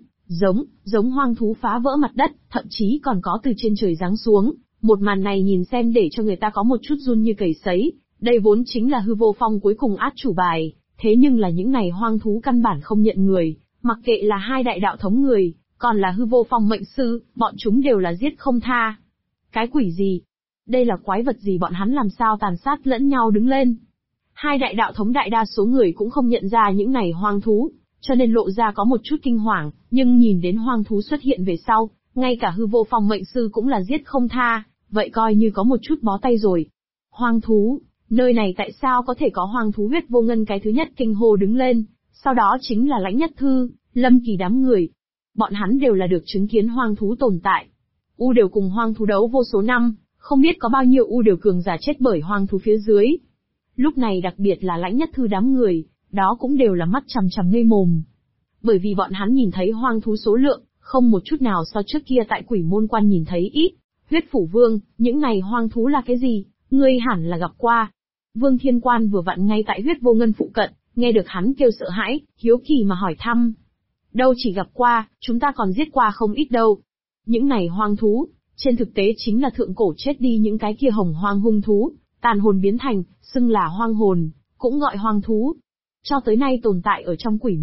giống hoang thú phá vỡ mặt đất, thậm chí còn có từ trên trời giáng xuống. Một màn này nhìn xem để cho người ta có một chút run như cầy sấy, đây vốn chính là Hư Vô Phong cuối cùng át chủ bài, thế nhưng là những này hoang thú căn bản không nhận người, mặc kệ là hai đại đạo thống người, còn là Hư Vô Phong mệnh sư, bọn chúng đều là giết không tha. Cái quỷ gì? Đây là quái vật gì, bọn hắn làm sao tàn sát lẫn nhau đứng lên? Hai đại đạo thống đại đa số người cũng không nhận ra những này hoang thú, cho nên lộ ra có một chút kinh hoàng, nhưng nhìn đến hoang thú xuất hiện về sau, ngay cả Hư Vô Phong mệnh sư cũng là giết không tha, vậy coi như có một chút bó tay rồi. Hoang thú, nơi này tại sao có thể có hoang thú? Huyết Vô Ngân cái thứ nhất kinh hô đứng lên, sau đó chính là Lãnh Nhất Thư, Lâm Kỳ đám người. Bọn hắn đều là được chứng kiến hoang thú tồn tại. U đều cùng hoang thú đấu vô số năm, không biết có bao nhiêu U đều cường giả chết bởi hoang thú phía dưới. Lúc này đặc biệt là Lãnh Nhất Thư đám người, đó cũng đều là mắt chằm chằm ngây mồm. Bởi vì bọn hắn nhìn thấy hoang thú số lượng, không một chút nào so trước kia tại Quỷ Môn Quan nhìn thấy ít. Huyết Phủ Vương, những này hoang thú là cái gì? Ngươi hẳn là gặp qua. Vương Thiên Quan vừa vặn ngay tại Huyết Vô Ngân phụ cận, nghe được hắn kêu sợ hãi, hiếu kỳ mà hỏi thăm. Đâu chỉ gặp qua, chúng ta còn giết qua không ít đâu. Những này hoang thú, trên thực tế chính là thượng cổ chết đi những cái kia hồng hoang hung thú, tàn hồn biến thành, xưng là hoang hồn, cũng gọi hoang thú. Cho tới nay tồn tại ở trong Quỷ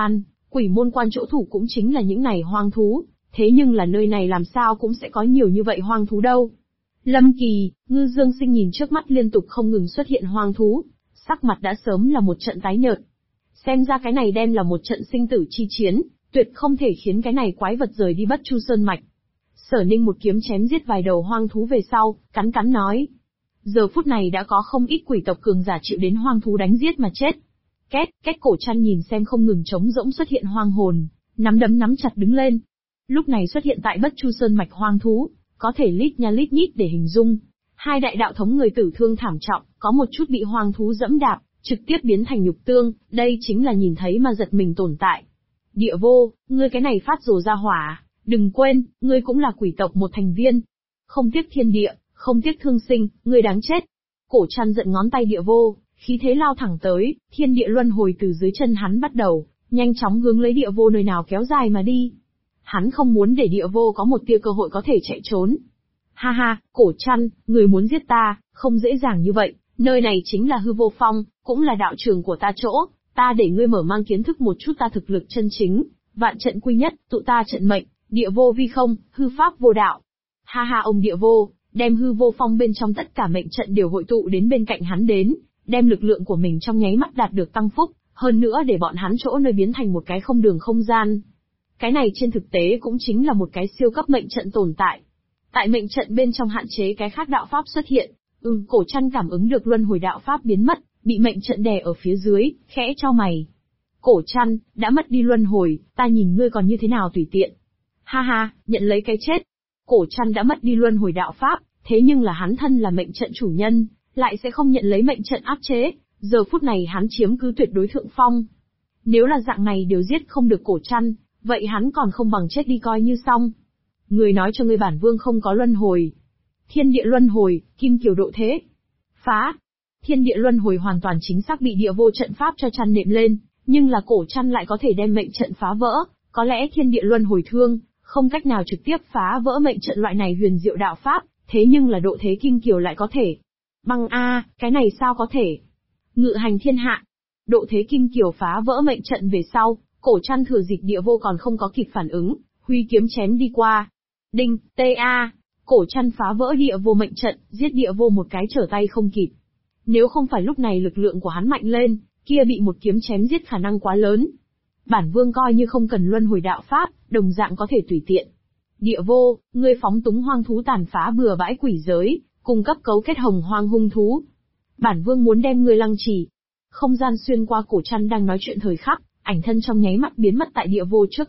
Môn Quan chỗ thủ cũng chính là những này hoang thú, thế nhưng là nơi này làm sao cũng sẽ có nhiều như vậy hoang thú đâu. Lâm Kỳ, Ngư Dương Sinh nhìn trước mắt liên tục không ngừng xuất hiện hoang thú, sắc mặt đã sớm là một trận tái nhợt. Xem ra cái này đem là một trận sinh tử chi chiến, tuyệt không thể khiến cái này quái vật rời đi Bất Chu Sơn Mạch. Sở Ninh một kiếm chém giết vài đầu hoang thú về sau, cắn cắn nói. Giờ phút này đã có không ít quỷ tộc cường giả chịu đến hoang thú đánh giết mà chết. Két Cổ Trăn nhìn xem không ngừng trống rỗng xuất hiện hoang hồn, nắm đấm nắm chặt đứng lên. Lúc này xuất hiện tại Bất Chu Sơn Mạch hoang thú, có thể lít nha lít nhít để hình dung. Hai đại đạo thống người tử thương thảm trọng, có một chút bị hoang thú dẫm đạp, trực tiếp biến thành nhục tương, đây chính là nhìn thấy mà giật mình tồn tại. Địa Vô, ngươi cái này phát rồ ra hỏa, đừng quên, ngươi cũng là quỷ tộc một thành viên. Không tiếc thiên địa, không tiếc thương sinh, ngươi đáng chết. Cổ Trăn giận ngón tay Địa Vô, khí thế lao thẳng tới, thiên địa luân hồi từ dưới chân hắn bắt đầu, nhanh chóng hướng lấy Địa Vô nơi nào kéo dài mà đi. Hắn không muốn để Địa Vô có một tia cơ hội có thể chạy trốn. Ha ha, Cổ Trăn, người muốn giết ta, không dễ dàng như vậy, nơi này chính là Hư Vô Phong, cũng là đạo trường của ta chỗ, ta để ngươi mở mang kiến thức một chút ta thực lực chân chính, vạn trận quy nhất, tụ ta trận mệnh, địa vô vi không, hư pháp vô đạo. Ha ha, ông Địa Vô, đem Hư Vô Phong bên trong tất cả mệnh trận đều hội tụ đến bên cạnh hắn đến, đem lực lượng của mình trong nháy mắt đạt được tăng phúc, hơn nữa để bọn hắn chỗ nơi biến thành một cái không đường không gian. Cái này trên thực tế cũng chính là một cái siêu cấp mệnh trận tồn tại. Tại mệnh trận bên trong hạn chế cái khác đạo pháp xuất hiện, Cổ Trăn cảm ứng được luân hồi đạo pháp biến mất, bị mệnh trận đè ở phía dưới, khẽ chau mày. Cổ Trăn, đã mất đi luân hồi, ta nhìn ngươi còn như thế nào tùy tiện. Ha ha, nhận lấy cái chết. Cổ Trăn đã mất đi luân hồi đạo pháp, thế nhưng là hắn thân là mệnh trận chủ nhân, lại sẽ không nhận lấy mệnh trận áp chế, giờ phút này hắn chiếm cứ tuyệt đối thượng phong. Nếu là dạng này đều giết không được Cổ Trăn, vậy hắn còn không bằng chết đi coi như xong. Người nói cho ngươi bản vương không có luân hồi. Thiên địa luân hồi, kim kiều độ thế. Phá. Thiên địa luân hồi hoàn toàn chính xác bị Địa Vô trận pháp cho Trăn nệm lên, nhưng là Cổ Trăn lại có thể đem mệnh trận phá vỡ, có lẽ thiên địa luân hồi thương, không cách nào trực tiếp phá vỡ mệnh trận loại này huyền diệu đạo pháp, thế nhưng là độ thế kim kiều lại có thể. Băng a, cái này sao có thể? Ngự hành thiên hạ. Độ thế kim kiều phá vỡ mệnh trận về sau, Cổ Trăn thừa dịp Địa Vô còn không có kịp phản ứng, huy kiếm chém đi qua. Đinh, ta, Cổ Trăn phá vỡ Địa Vô mệnh trận, giết Địa Vô một cái trở tay không kịp. Nếu không phải lúc này lực lượng của hắn mạnh lên, kia bị một kiếm chém giết khả năng quá lớn. Bản vương coi như không cần luân hồi đạo pháp, đồng dạng có thể tùy tiện. Địa Vô, ngươi phóng túng hoang thú tàn phá bừa bãi quỷ giới, cung cấp cấu kết hồng hoang hung thú. Bản vương muốn đem ngươi lăng trì. Không gian xuyên qua. Cổ Trăn đang nói chuyện thời khắc, ảnh thân trong nháy mắt biến mất tại Địa Vô trước mặt,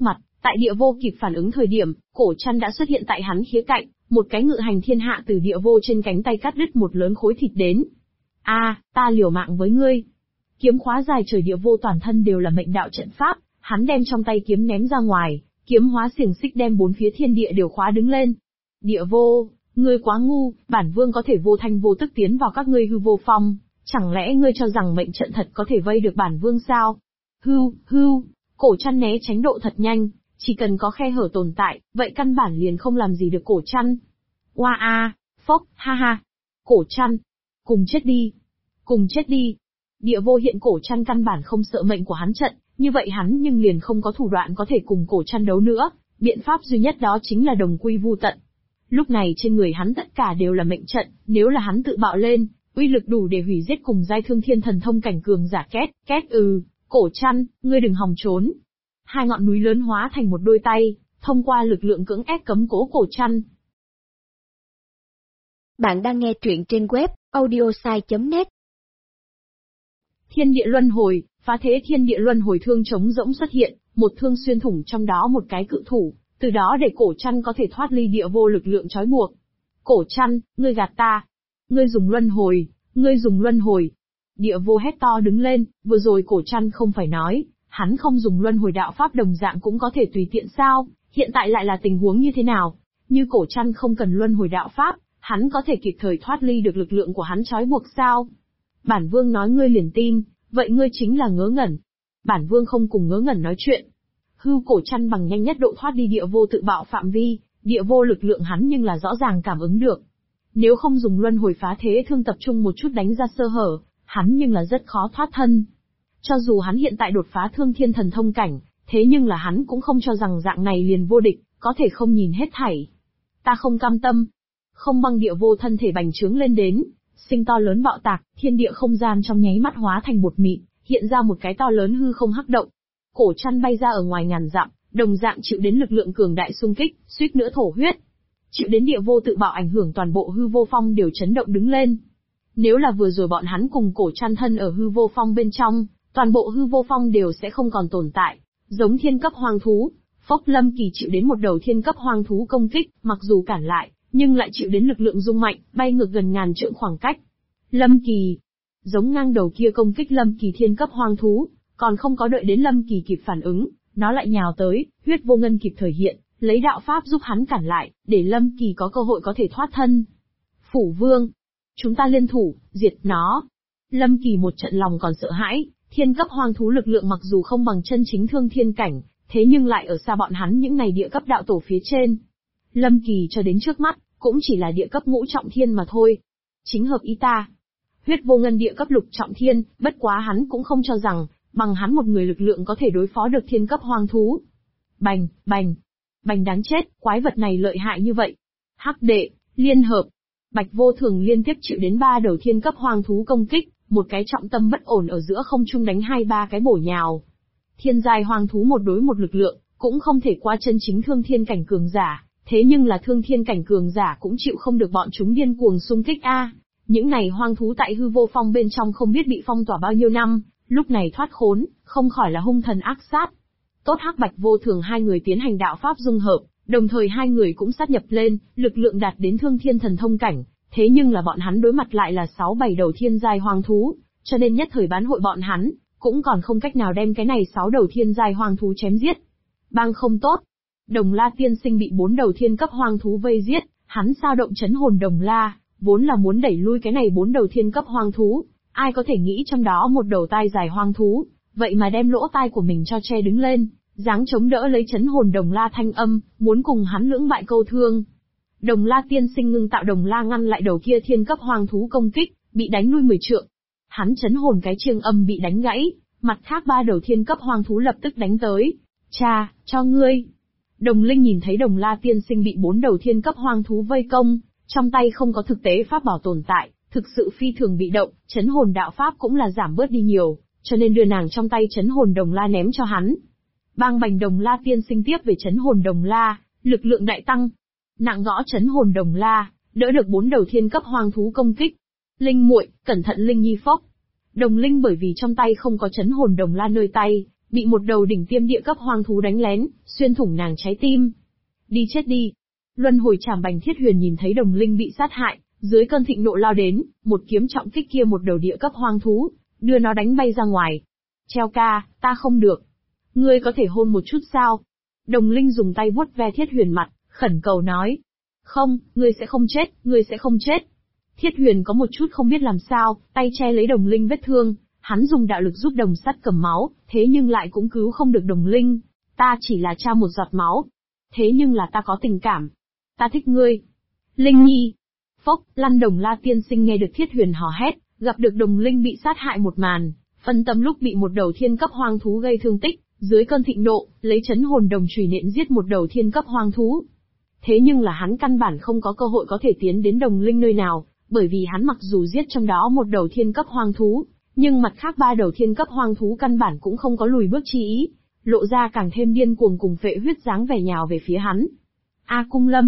Tại địa vô kịp phản ứng thời điểm, cổ chăn đã xuất hiện tại hắn khía cạnh, một cái ngự hành thiên hạ từ địa vô trên cánh tay cắt đứt một lớn khối thịt đến. Ta liều mạng với ngươi. Kiếm khóa dài trời địa vô toàn thân đều là mệnh đạo trận pháp, hắn đem trong tay kiếm ném ra ngoài, kiếm hóa xiềng xích đem bốn phía thiên địa đều khóa đứng lên. Địa vô, ngươi quá ngu, bản vương có thể vô thanh vô tức tiến vào các ngươi hư vô phong, chẳng lẽ ngươi cho rằng mệnh trận thật có thể vây được bản vương sao? Hưu, cổ chăn né tránh độ thật nhanh, chỉ cần có khe hở tồn tại, vậy căn bản liền không làm gì được cổ chăn. Phốc, ha, cổ chăn, cùng chết đi. Địa vô hiện cổ chăn căn bản không sợ mệnh của hắn trận, như vậy hắn nhưng liền không có thủ đoạn có thể cùng cổ chăn đấu nữa, biện pháp duy nhất đó chính là đồng quy vu tận. Lúc này trên người hắn tất cả đều là mệnh trận, nếu là hắn tự bạo lên, uy lực đủ để hủy giết cùng giai thương thiên thần thông cảnh cường giả két, cổ chăn, ngươi đừng hòng trốn. Hai ngọn núi lớn hóa thành một đôi tay, thông qua lực lượng cưỡng ép cấm cố cổ chăn.
Bạn đang nghe truyện trên web audiosai.net.
Thiên địa luân hồi, phá thế thiên địa luân hồi thương trống rỗng xuất hiện, một thương xuyên thủng trong đó một cái cự thủ, từ đó để cổ chăn có thể thoát ly địa vô lực lượng trói buộc. Cổ chăn, ngươi gạt ta. Ngươi dùng luân hồi. Địa vô hét to đứng lên, vừa rồi cổ chăn không phải nói, hắn không dùng luân hồi đạo pháp đồng dạng cũng có thể tùy tiện sao, hiện tại lại là tình huống như thế nào? Như cổ chăn không cần luân hồi đạo pháp, hắn có thể kịp thời thoát ly được lực lượng của hắn trói buộc sao? Bản vương nói ngươi liền tin, vậy ngươi chính là ngớ ngẩn. Bản vương không cùng ngớ ngẩn nói chuyện. Cổ chăn bằng nhanh nhất độ thoát đi địa vô tự bạo phạm vi, địa vô lực lượng hắn nhưng là rõ ràng cảm ứng được. Nếu không dùng luân hồi phá thế thương tập trung một chút đánh ra sơ hở, hắn nhưng là rất khó thoát thân. Cho dù hắn hiện tại đột phá thương thiên thần thông cảnh, thế nhưng là hắn cũng không cho rằng dạng này liền vô địch, có thể không nhìn hết thảy. Ta không cam tâm. Không băng địa vô thân thể bành trướng lên đến, sinh to lớn bạo tạc, thiên địa không gian trong nháy mắt hóa thành bột mịn, hiện ra một cái to lớn hư không hắc động. Cổ chăn bay ra ở ngoài ngàn dặm, đồng dạng chịu đến lực lượng cường đại xung kích, suýt nữa thổ huyết. Chịu đến địa vô tự bạo ảnh hưởng toàn bộ hư vô phong đều chấn động đứng lên. Nếu là vừa rồi bọn hắn cùng cổ chăn thân ở hư vô phong bên trong, toàn bộ hư vô phong đều sẽ không còn tồn tại, giống thiên cấp hoang thú. Lâm Kỳ chịu đến một đầu thiên cấp hoang thú công kích, mặc dù cản lại, nhưng lại chịu đến lực lượng rung mạnh, bay ngược gần ngàn trượng khoảng cách. Lâm Kỳ, giống ngang đầu kia công kích Lâm Kỳ thiên cấp hoang thú, còn không có đợi đến Lâm Kỳ kịp phản ứng, nó lại nhào tới, huyết vô ngân kịp thời hiện, lấy đạo pháp giúp hắn cản lại, để Lâm Kỳ có cơ hội có thể thoát thân. Phủ Vương, chúng ta liên thủ, diệt nó. Lâm Kỳ một trận lòng còn sợ hãi, thiên cấp hoang thú lực lượng mặc dù không bằng chân chính thương thiên cảnh, thế nhưng lại ở xa bọn hắn những này địa cấp đạo tổ phía trên. Lâm Kỳ cho đến trước mắt, cũng chỉ là địa cấp ngũ trọng thiên mà thôi. Chính hợp ý ta. Huyết vô ngân địa cấp lục trọng thiên, bất quá hắn cũng không cho rằng, bằng hắn một người lực lượng có thể đối phó được thiên cấp hoang thú. Bành đáng chết, quái vật này lợi hại như vậy. Hắc đệ, liên hợp. Bạch vô thường liên tiếp chịu đến 3 đầu thiên cấp hoang thú công kích, một cái trọng tâm bất ổn ở giữa không trung đánh 2-3 cái bổ nhào. Thiên giai hoang thú một đối một lực lượng, cũng không thể qua chân chính thương thiên cảnh cường giả, thế nhưng là thương thiên cảnh cường giả cũng chịu không được bọn chúng điên cuồng xung kích a. Những này hoang thú tại hư vô phong bên trong không biết bị phong tỏa bao nhiêu năm, lúc này thoát khốn, không khỏi là hung thần ác sát. Tốt Hắc Bạch vô thường hai người tiến hành đạo pháp dung hợp, đồng thời hai người cũng sát nhập lên, lực lượng đạt đến thương thiên thần thông cảnh, thế nhưng là bọn hắn đối mặt lại là 6-7 đầu thiên giai hoang thú, cho nên nhất thời bán hội bọn hắn, cũng còn không cách nào đem cái này 6 đầu thiên giai hoang thú chém giết. Bang không tốt. Đồng La tiên sinh bị 4 đầu thiên cấp hoang thú vây giết, hắn sao động chấn hồn Đồng La, vốn là muốn đẩy lui cái này 4 đầu thiên cấp hoang thú, ai có thể nghĩ trong đó một đầu tai dài hoang thú, vậy mà đem lỗ tai của mình cho che đứng lên, dáng chống đỡ lấy chấn hồn Đồng La thanh âm, muốn cùng hắn lưỡng bại câu thương. Đồng La tiên sinh ngưng tạo Đồng La ngăn lại đầu kia thiên cấp hoang thú công kích, bị đánh lui 10 trượng. Hắn chấn hồn cái chiêng âm bị đánh gãy, mặt khác 3 đầu thiên cấp hoang thú lập tức đánh tới. Cha, cho ngươi. Đồng Linh nhìn thấy Đồng La tiên sinh bị 4 đầu thiên cấp hoang thú vây công, trong tay không có thực tế pháp bảo tồn tại, thực sự phi thường bị động, chấn hồn đạo pháp cũng là giảm bớt đi nhiều, cho nên đưa nàng trong tay chấn hồn Đồng La ném cho hắn. Bang bành Đồng La tiên sinh tiếp về chấn hồn Đồng La, lực lượng đại tăng. Nặng gõ chấn hồn Đồng La, đỡ được 4 đầu thiên cấp hoang thú công kích. Linh muội, cẩn thận Linh nhi phốc. Đồng Linh bởi vì trong tay không có chấn hồn Đồng La nơi tay, bị một đầu đỉnh tiêm địa cấp hoang thú đánh lén, xuyên thủng nàng trái tim. Đi chết đi. Luân hồi trảm Bành Thiết Huyền nhìn thấy đồng linh bị sát hại, dưới cơn thịnh nộ lao đến, một kiếm trọng kích kia một đầu địa cấp hoang thú, đưa nó đánh bay ra ngoài. Treo ca, ta không được. Ngươi có thể hôn một chút sao? Đồng linh dùng tay vuốt ve Thiết Huyền mặt, khẩn cầu nói. Không, ngươi sẽ không chết, ngươi sẽ không chết. Thiết Huyền có một chút không biết làm sao, tay che lấy đồng linh vết thương, hắn dùng đạo lực giúp đồng sắt cầm máu, thế nhưng lại cũng cứu không được đồng linh. Ta chỉ là tra một giọt máu. Thế nhưng là ta có tình cảm. Ta thích ngươi. Linh Nhi. Phốc, Lăn Đồng La tiên sinh nghe được Thiết Huyền hò hét, gặp được đồng linh bị sát hại một màn, phân tâm lúc bị một đầu thiên cấp hoang thú gây thương tích, dưới cơn thịnh nộ, lấy chấn hồn đồng chùy nện giết một đầu thiên cấp hoang thú. Thế nhưng là hắn căn bản không có cơ hội có thể tiến đến đồng linh nơi nào, bởi vì hắn mặc dù giết trong đó một đầu thiên cấp hoang thú, nhưng mặt khác ba đầu thiên cấp hoang thú căn bản cũng không có lùi bước chi ý, lộ ra càng thêm điên cuồng cùng phệ huyết dáng vẻ nhào về phía hắn. A Cung Lâm.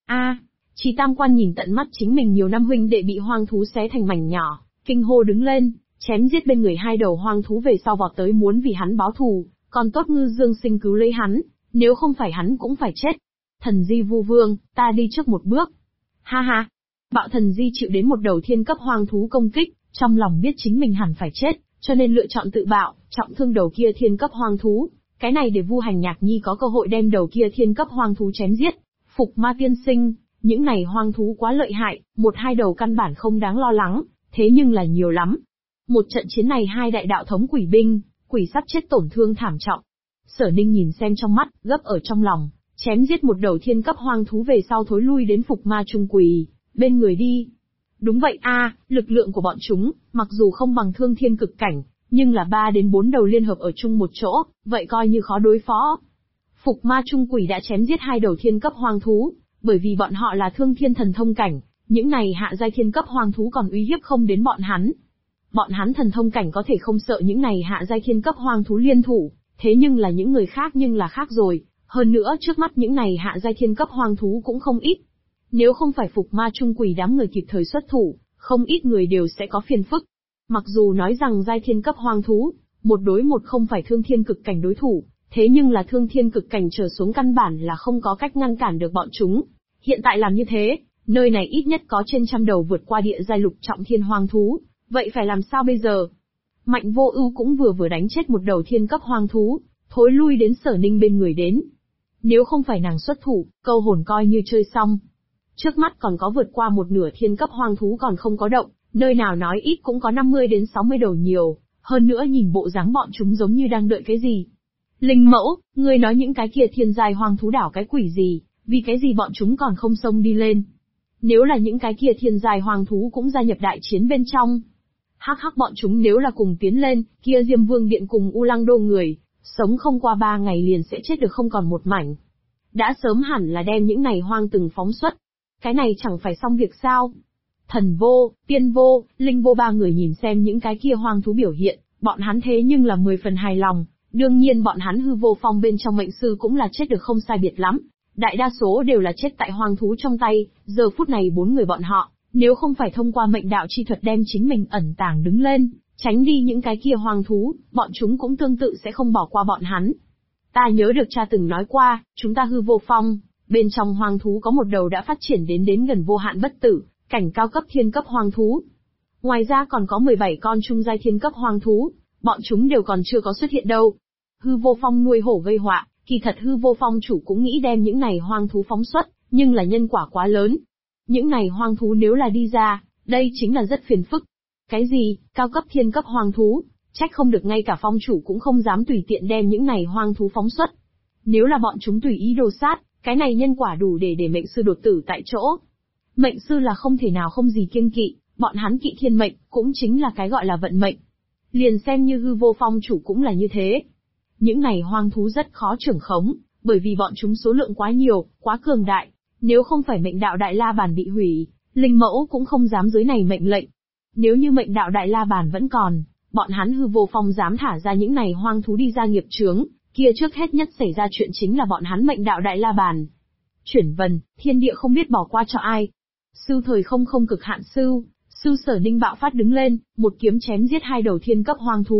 Chỉ Tam Quan nhìn tận mắt chính mình nhiều năm huynh đệ bị hoang thú xé thành mảnh nhỏ, kinh hô đứng lên, chém giết bên người hai đầu hoang thú về sau vọt tới muốn vì hắn báo thù, còn tốt Ngư Dương Sinh cứu lấy hắn, nếu không phải hắn cũng phải chết. Thần Di Vu Vương, ta đi trước một bước. Ha ha. Bạo Thần Di chịu đến một đầu thiên cấp hoang thú công kích, trong lòng biết chính mình hẳn phải chết, cho nên lựa chọn tự bạo, trọng thương đầu kia thiên cấp hoang thú. Cái này để Vu Hành Nhạc Nhi có cơ hội đem đầu kia thiên cấp hoang thú chém giết. Phục Ma tiên sinh, những này hoang thú quá lợi hại, một hai đầu căn bản không đáng lo lắng, thế nhưng là nhiều lắm. Một trận chiến này hai đại đạo thống quỷ binh, quỷ sắp chết tổn thương thảm trọng. Sở Ninh nhìn xem trong mắt, gấp ở trong lòng, chém giết một đầu thiên cấp hoang thú về sau thối lui đến Phục Ma Trung Quỷ bên người đi. Đúng vậy lực lượng của bọn chúng, mặc dù không bằng Thương Thiên cực cảnh, nhưng là 3 đến 4 đầu liên hợp ở chung một chỗ, vậy coi như khó đối phó. Phục Ma Trung Quỷ đã chém giết 2 đầu thiên cấp hoang thú, bởi vì bọn họ là Thương Thiên thần thông cảnh, những này hạ giai thiên cấp hoang thú còn uy hiếp không đến bọn hắn. Bọn hắn thần thông cảnh có thể không sợ những này hạ giai thiên cấp hoang thú liên thủ, thế nhưng là những người khác nhưng là khác rồi, hơn nữa trước mắt những này hạ giai thiên cấp hoang thú cũng không ít. Nếu không phải Phục Ma Trung Quỷ đám người kịp thời xuất thủ, không ít người đều sẽ có phiền phức. Mặc dù nói rằng giai thiên cấp hoang thú, một đối một không phải Thương Thiên cực cảnh đối thủ, thế nhưng là Thương Thiên cực cảnh trở xuống căn bản là không có cách ngăn cản được bọn chúng. Hiện tại làm như thế, nơi này ít nhất có trên trăm đầu vượt qua địa giai lục trọng thiên hoang thú, vậy phải làm sao bây giờ? Mạnh Vô Ưu cũng vừa đánh chết một đầu thiên cấp hoang thú, thối lui đến Sở Ninh bên người đến. Nếu không phải nàng xuất thủ, câu hồn coi như chơi xong. Trước mắt còn có vượt qua một nửa thiên cấp hoang thú còn không có động, nơi nào nói ít cũng có 50 đến 60 đầu nhiều, hơn nữa nhìn bộ dáng bọn chúng giống như đang đợi cái gì. Linh Mẫu, ngươi nói những cái kia thiên giai hoang thú đảo cái quỷ gì, vì cái gì bọn chúng còn không xông đi lên? Nếu là những cái kia thiên giai hoang thú cũng gia nhập đại chiến bên trong. Hắc bọn chúng nếu là cùng tiến lên, kia Diêm Vương Điện cùng U Lăng Đô người, sống không qua 3 ngày liền sẽ chết được không còn một mảnh. Đã sớm hẳn là đem những này hoang từng phóng xuất. Cái này chẳng phải xong việc sao? Thần Vô, Tiên Vô, Linh Vô 3 người nhìn xem những cái kia hoang thú biểu hiện, bọn hắn thế nhưng là 10 phần hài lòng, đương nhiên bọn hắn Hư Vô Phong bên trong mệnh sư cũng là chết được không sai biệt lắm, đại đa số đều là chết tại hoang thú trong tay, giờ phút này 4 người bọn họ, nếu không phải thông qua mệnh đạo chi thuật đem chính mình ẩn tàng đứng lên, tránh đi những cái kia hoang thú, bọn chúng cũng tương tự sẽ không bỏ qua bọn hắn. Ta nhớ được cha từng nói qua, chúng ta Hư Vô Phong, bên trong hoang thú có một đầu đã phát triển đến gần vô hạn bất tử, cảnh cao cấp thiên cấp hoang thú. Ngoài ra còn có 17 con trung giai thiên cấp hoang thú, bọn chúng đều còn chưa có xuất hiện đâu. Hư Vô Phong nuôi hổ gây họa, kỳ thật Hư Vô Phong chủ cũng nghĩ đem những này hoang thú phóng xuất, nhưng là nhân quả quá lớn. Những này hoang thú nếu là đi ra, đây chính là rất phiền phức. Cái gì, cao cấp thiên cấp hoang thú, trách không được ngay cả phong chủ cũng không dám tùy tiện đem những này hoang thú phóng xuất. Nếu là bọn chúng tùy ý đồ sát, cái này nhân quả đủ để mệnh sư đột tử tại chỗ. Mệnh sư là không thể nào không gì kiêng kỵ, bọn hắn kỵ thiên mệnh, cũng chính là cái gọi là vận mệnh. Liền xem như Hư Vô Phong chủ cũng là như thế. Những này hoang thú rất khó trưởng khống, bởi vì bọn chúng số lượng quá nhiều, quá cường đại. Nếu không phải mệnh đạo Đại La Bàn bị hủy, Linh Mẫu cũng không dám dưới này mệnh lệnh. Nếu như mệnh đạo Đại La Bàn vẫn còn, bọn hắn Hư Vô Phong dám thả ra những này hoang thú đi ra nghiệp chướng, kia trước hết nhất xảy ra chuyện chính là bọn hắn mệnh đạo Đại La Bàn. Chuyển vần, thiên địa không biết bỏ qua cho ai. Sư thời không cực hạn sư Sở Ninh bạo phát đứng lên, một kiếm chém giết 2 đầu thiên cấp hoang thú,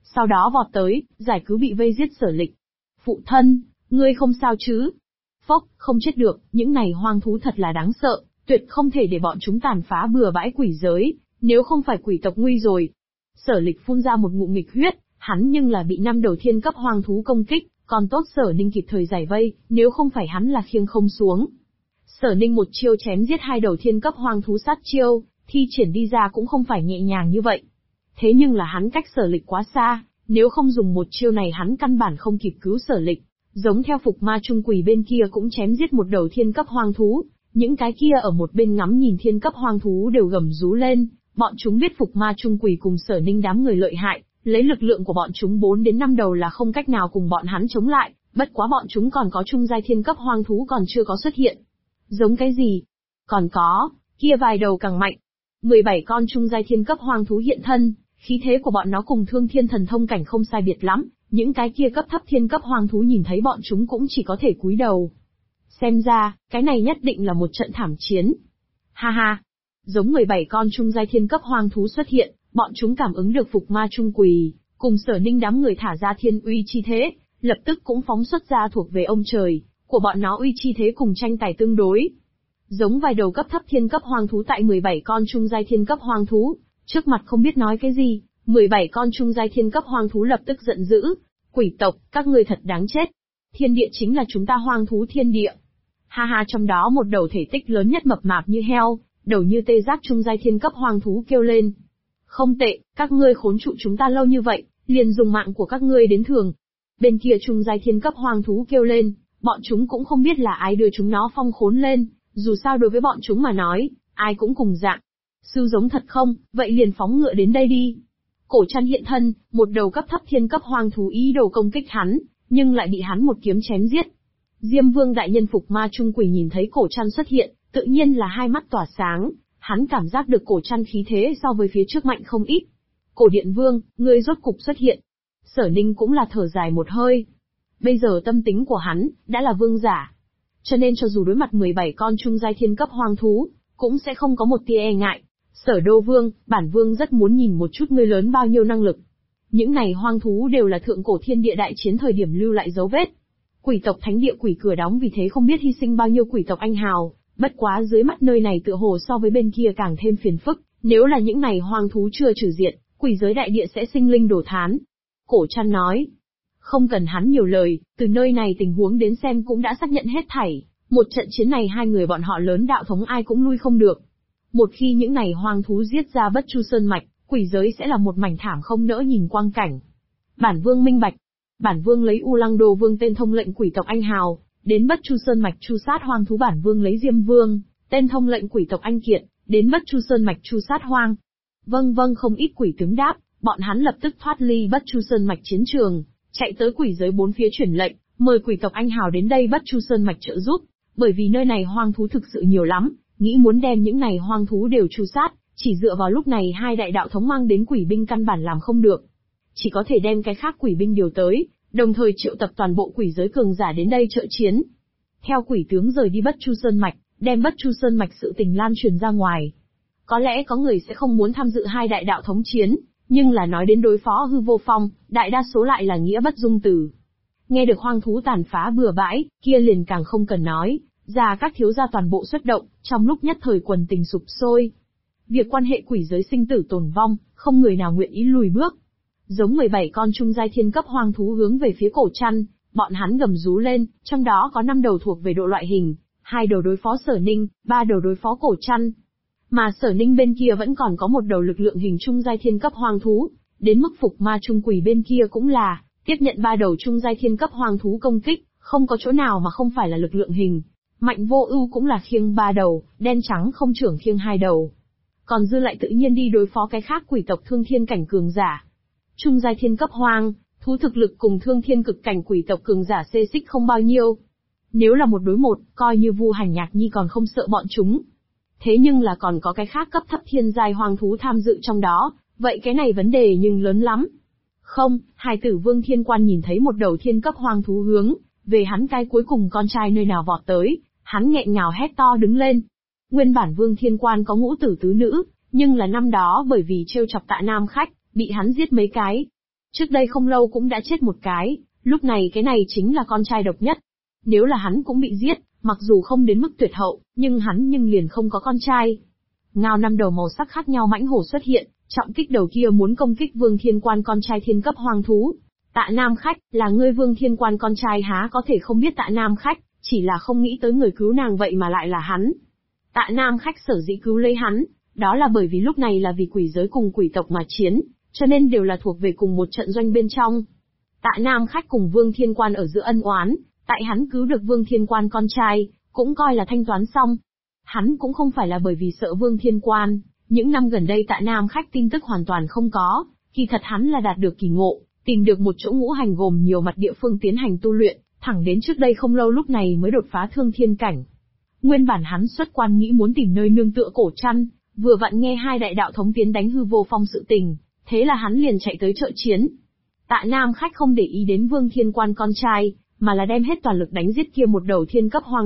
Sau đó vọt tới, giải cứu bị vây giết Sở Lịch. Phụ thân, ngươi không sao chứ? Phốc, không chết được, những này hoang thú thật là đáng sợ, tuyệt không thể để bọn chúng tàn phá bừa bãi quỷ giới, nếu không phải quỷ tộc nguy rồi. Sở Lịch phun ra một ngụm nghịch huyết, hắn nhưng là bị 5 đầu thiên cấp hoang thú công kích, còn tốt Sở Ninh kịp thời giải vây, nếu không phải hắn là khiêng không xuống. Sở Ninh một chiêu chém giết 2 đầu thiên cấp hoang thú sát chiêu, thi triển đi ra cũng không phải nhẹ nhàng như vậy. Thế nhưng là hắn cách Sở Lịch quá xa, nếu không dùng một chiêu này hắn căn bản không kịp cứu Sở Lịch. Giống theo phục ma trung quỷ bên kia cũng chém giết một đầu thiên cấp hoang thú, những cái kia ở một bên ngắm nhìn thiên cấp hoang thú đều gầm rú lên, bọn chúng biết phục ma trung quỷ cùng Sở Ninh đám người lợi hại, lấy lực lượng của bọn chúng 4 đến 5 đầu là không cách nào cùng bọn hắn chống lại, bất quá bọn chúng còn có trung giai thiên cấp hoang thú còn chưa có xuất hiện. Giống cái gì? Còn có, kia vài đầu càng mạnh. 17 con trung giai thiên cấp hoang thú hiện thân, khí thế của bọn nó cùng Thương Thiên Thần Thông cảnh không sai biệt lắm, những cái kia cấp thấp thiên cấp hoang thú nhìn thấy bọn chúng cũng chỉ có thể cúi đầu. Xem ra, cái này nhất định là một trận thảm chiến. Ha ha, giống 17 con trung giai thiên cấp hoang thú xuất hiện, bọn chúng cảm ứng được phục ma trung quỷ, cùng Sở Ninh đám người thả ra thiên uy chi thế, lập tức cũng phóng xuất ra thuộc về ông trời, của bọn nó uy chi thế cùng tranh tài tương đối. Giống vài đầu cấp thấp thiên cấp hoang thú tại 17 con trung giai thiên cấp hoang thú, trước mặt không biết nói cái gì, 17 con trung giai thiên cấp hoang thú lập tức giận dữ, quỷ tộc, các ngươi thật đáng chết. Thiên địa chính là chúng ta hoang thú thiên địa. Ha ha, trong đó một đầu thể tích lớn nhất mập mạp như heo, đầu như tê giác trung giai thiên cấp hoang thú kêu lên. Không tệ, các ngươi khốn trụ chúng ta lâu như vậy, liền dùng mạng của các ngươi đến thường. Bên kia trung giai thiên cấp hoang thú kêu lên, bọn chúng cũng không biết là ai đưa chúng nó phong khốn lên, dù sao đối với bọn chúng mà nói, ai cũng cùng dạng. Sư giống thật không, vậy liền phóng ngựa đến đây đi. Cổ Trăn hiện thân, một đầu cấp thấp thiên cấp hoang thú ý đồ công kích hắn, nhưng lại bị hắn một kiếm chém giết. Diêm Vương đại nhân phục ma trung quỷ nhìn thấy Cổ Trăn xuất hiện, tự nhiên là hai mắt tỏa sáng, hắn cảm giác được Cổ Trăn khí thế so với phía trước mạnh không ít. Cổ Điện Vương, ngươi rốt cục xuất hiện. Sở Ninh cũng là thở dài một hơi. Bây giờ tâm tính của hắn, đã là vương giả. Cho nên cho dù đối mặt 17 con trung giai thiên cấp hoang thú, cũng sẽ không có một tia e ngại. Sở Đô Vương, bản vương rất muốn nhìn một chút ngươi lớn bao nhiêu năng lực. Những này hoang thú đều là thượng cổ thiên địa đại chiến thời điểm lưu lại dấu vết. Quỷ tộc thánh địa quỷ cửa đóng vì thế không biết hy sinh bao nhiêu quỷ tộc anh hào, bất quá dưới mắt nơi này tựa hồ so với bên kia càng thêm phiền phức, nếu là những này hoang thú chưa trừ diệt, quỷ giới đại địa sẽ sinh linh đổ thán. Cổ Trăn nói, không cần hắn nhiều lời, từ nơi này tình huống đến xem cũng đã xác nhận hết thảy, một trận chiến này hai người bọn họ lớn đạo thống ai cũng lui không được. Một khi những này hoang thú giết ra Bất Chu Sơn mạch, quỷ giới sẽ là một mảnh thảm không nỡ nhìn quang cảnh. Bản vương minh bạch, bản vương lấy U Lăng Đô Vương tên thông lệnh quỷ tộc anh hào, đến Bất Chu Sơn mạch chu sát hoang thú. Bản vương lấy Diêm Vương, tên thông lệnh quỷ tộc anh kiệt, đến Bất Chu Sơn mạch chu sát hoang. Vâng vâng, không ít quỷ tướng đáp, bọn hắn lập tức thoát ly Bất Chu Sơn mạch chiến trường, chạy tới quỷ giới bốn phía truyền lệnh, mời quỷ tộc anh hào đến đây Bất Chu Sơn mạch trợ giúp, bởi vì nơi này hoang thú thực sự nhiều lắm, nghĩ muốn đem những này hoang thú đều chu sát, chỉ dựa vào lúc này hai đại đạo thống mang đến quỷ binh căn bản làm không được. Chỉ có thể đem cái khác quỷ binh điều tới, đồng thời triệu tập toàn bộ quỷ giới cường giả đến đây trợ chiến. Theo quỷ tướng rời đi Bất Chu Sơn mạch, đem Bất Chu Sơn mạch sự tình lan truyền ra ngoài. Có lẽ có người sẽ không muốn tham dự hai đại đạo thống chiến, nhưng là nói đến đối phó Hư Vô Phong, đại đa số lại là nghĩa bất dung từ. Nghe được hoang thú tàn phá bừa bãi, kia liền càng không cần nói, ra các thiếu gia toàn bộ xuất động, trong lúc nhất thời quần tình sụp sôi. Việc quan hệ quỷ giới sinh tử tồn vong, không người nào nguyện ý lùi bước. Giống 17 con trung giai thiên cấp hoang thú hướng về phía Cổ Trăn, bọn hắn gầm rú lên, trong đó có 5 đầu thuộc về độ loại hình, 2 đầu đối phó Sở Ninh, 3 đầu đối phó Cổ Trăn. Mà Sở Ninh bên kia vẫn còn có một đầu lực lượng hình trung giai thiên cấp hoang thú, đến mức phục ma trung quỷ bên kia cũng là, tiếp nhận 3 đầu trung giai thiên cấp hoang thú công kích, không có chỗ nào mà không phải là lực lượng hình. Mạnh Vô Ưu cũng là khiêng 3 đầu, đen trắng không trưởng khiêng 2 đầu. Còn dư lại tự nhiên đi đối phó cái khác quỷ tộc thương thiên cảnh cường giả. Trung giai thiên cấp hoang, thú thực lực cùng thương thiên cực cảnh quỷ tộc cường giả xê xích không bao nhiêu. Nếu là một đối một, coi như Vu Hành Nhạc Nhi còn không sợ bọn chúng. Thế nhưng là còn có cái khác cấp thấp thiên giai hoang thú tham dự trong đó, vậy cái này vấn đề nhưng lớn lắm. Không, Hải Tử Vương Thiên Quan nhìn thấy một đầu thiên cấp hoang thú hướng về hắn cái cuối cùng con trai nơi nào vọt tới, hắn nghẹn ngào hét to đứng lên. Nguyên bản Vương Thiên Quan có ngũ tử tứ nữ, nhưng là năm đó bởi vì trêu chọc Tạ Nam khách, bị hắn giết mấy cái. Trước đây không lâu cũng đã chết một cái, lúc này cái này chính là con trai độc nhất. Nếu là hắn cũng bị giết, mặc dù không đến mức tuyệt hậu, nhưng hắn liền không có con trai. Ngao 5 đầu màu sắc khác nhau mãnh hổ xuất hiện, trọng kích đầu kia muốn công kích Vương Thiên Quan con trai thiên cấp hoang thú. Tạ Nam Khách, là ngươi Vương Thiên Quan con trai há có thể không biết Tạ Nam Khách, chỉ là không nghĩ tới người cứu nàng vậy mà lại là hắn. Tạ Nam Khách sở dĩ cứu lấy hắn, đó là bởi vì lúc này là vì quỷ giới cùng quỷ tộc mà chiến, cho nên đều là thuộc về cùng một trận doanh bên trong. Tạ Nam Khách cùng Vương Thiên Quan ở giữa ân oán, tại hắn cứu được Vương Thiên Quan con trai, cũng coi là thanh toán xong. Hắn cũng không phải là bởi vì sợ Vương Thiên Quan, những năm gần đây Tạ Nam Khách tin tức hoàn toàn không có, kỳ thật hắn là đạt được kỳ ngộ, tìm được một chỗ ngũ hành gồm nhiều mặt địa phương tiến hành tu luyện, thẳng đến trước đây không lâu lúc này mới đột phá thương thiên cảnh. Nguyên bản hắn xuất quan nghĩ muốn tìm nơi nương tựa cổ trăn, vừa vặn nghe hai đại đạo thống tiến đánh hư vô phong sự tình, thế là hắn liền chạy tới trợ chiến. Tạ Nam Khách không để ý đến Vương Thiên Quan con trai, mà là đem hết toàn lực đánh giết kia một đầu thiên cấp hoang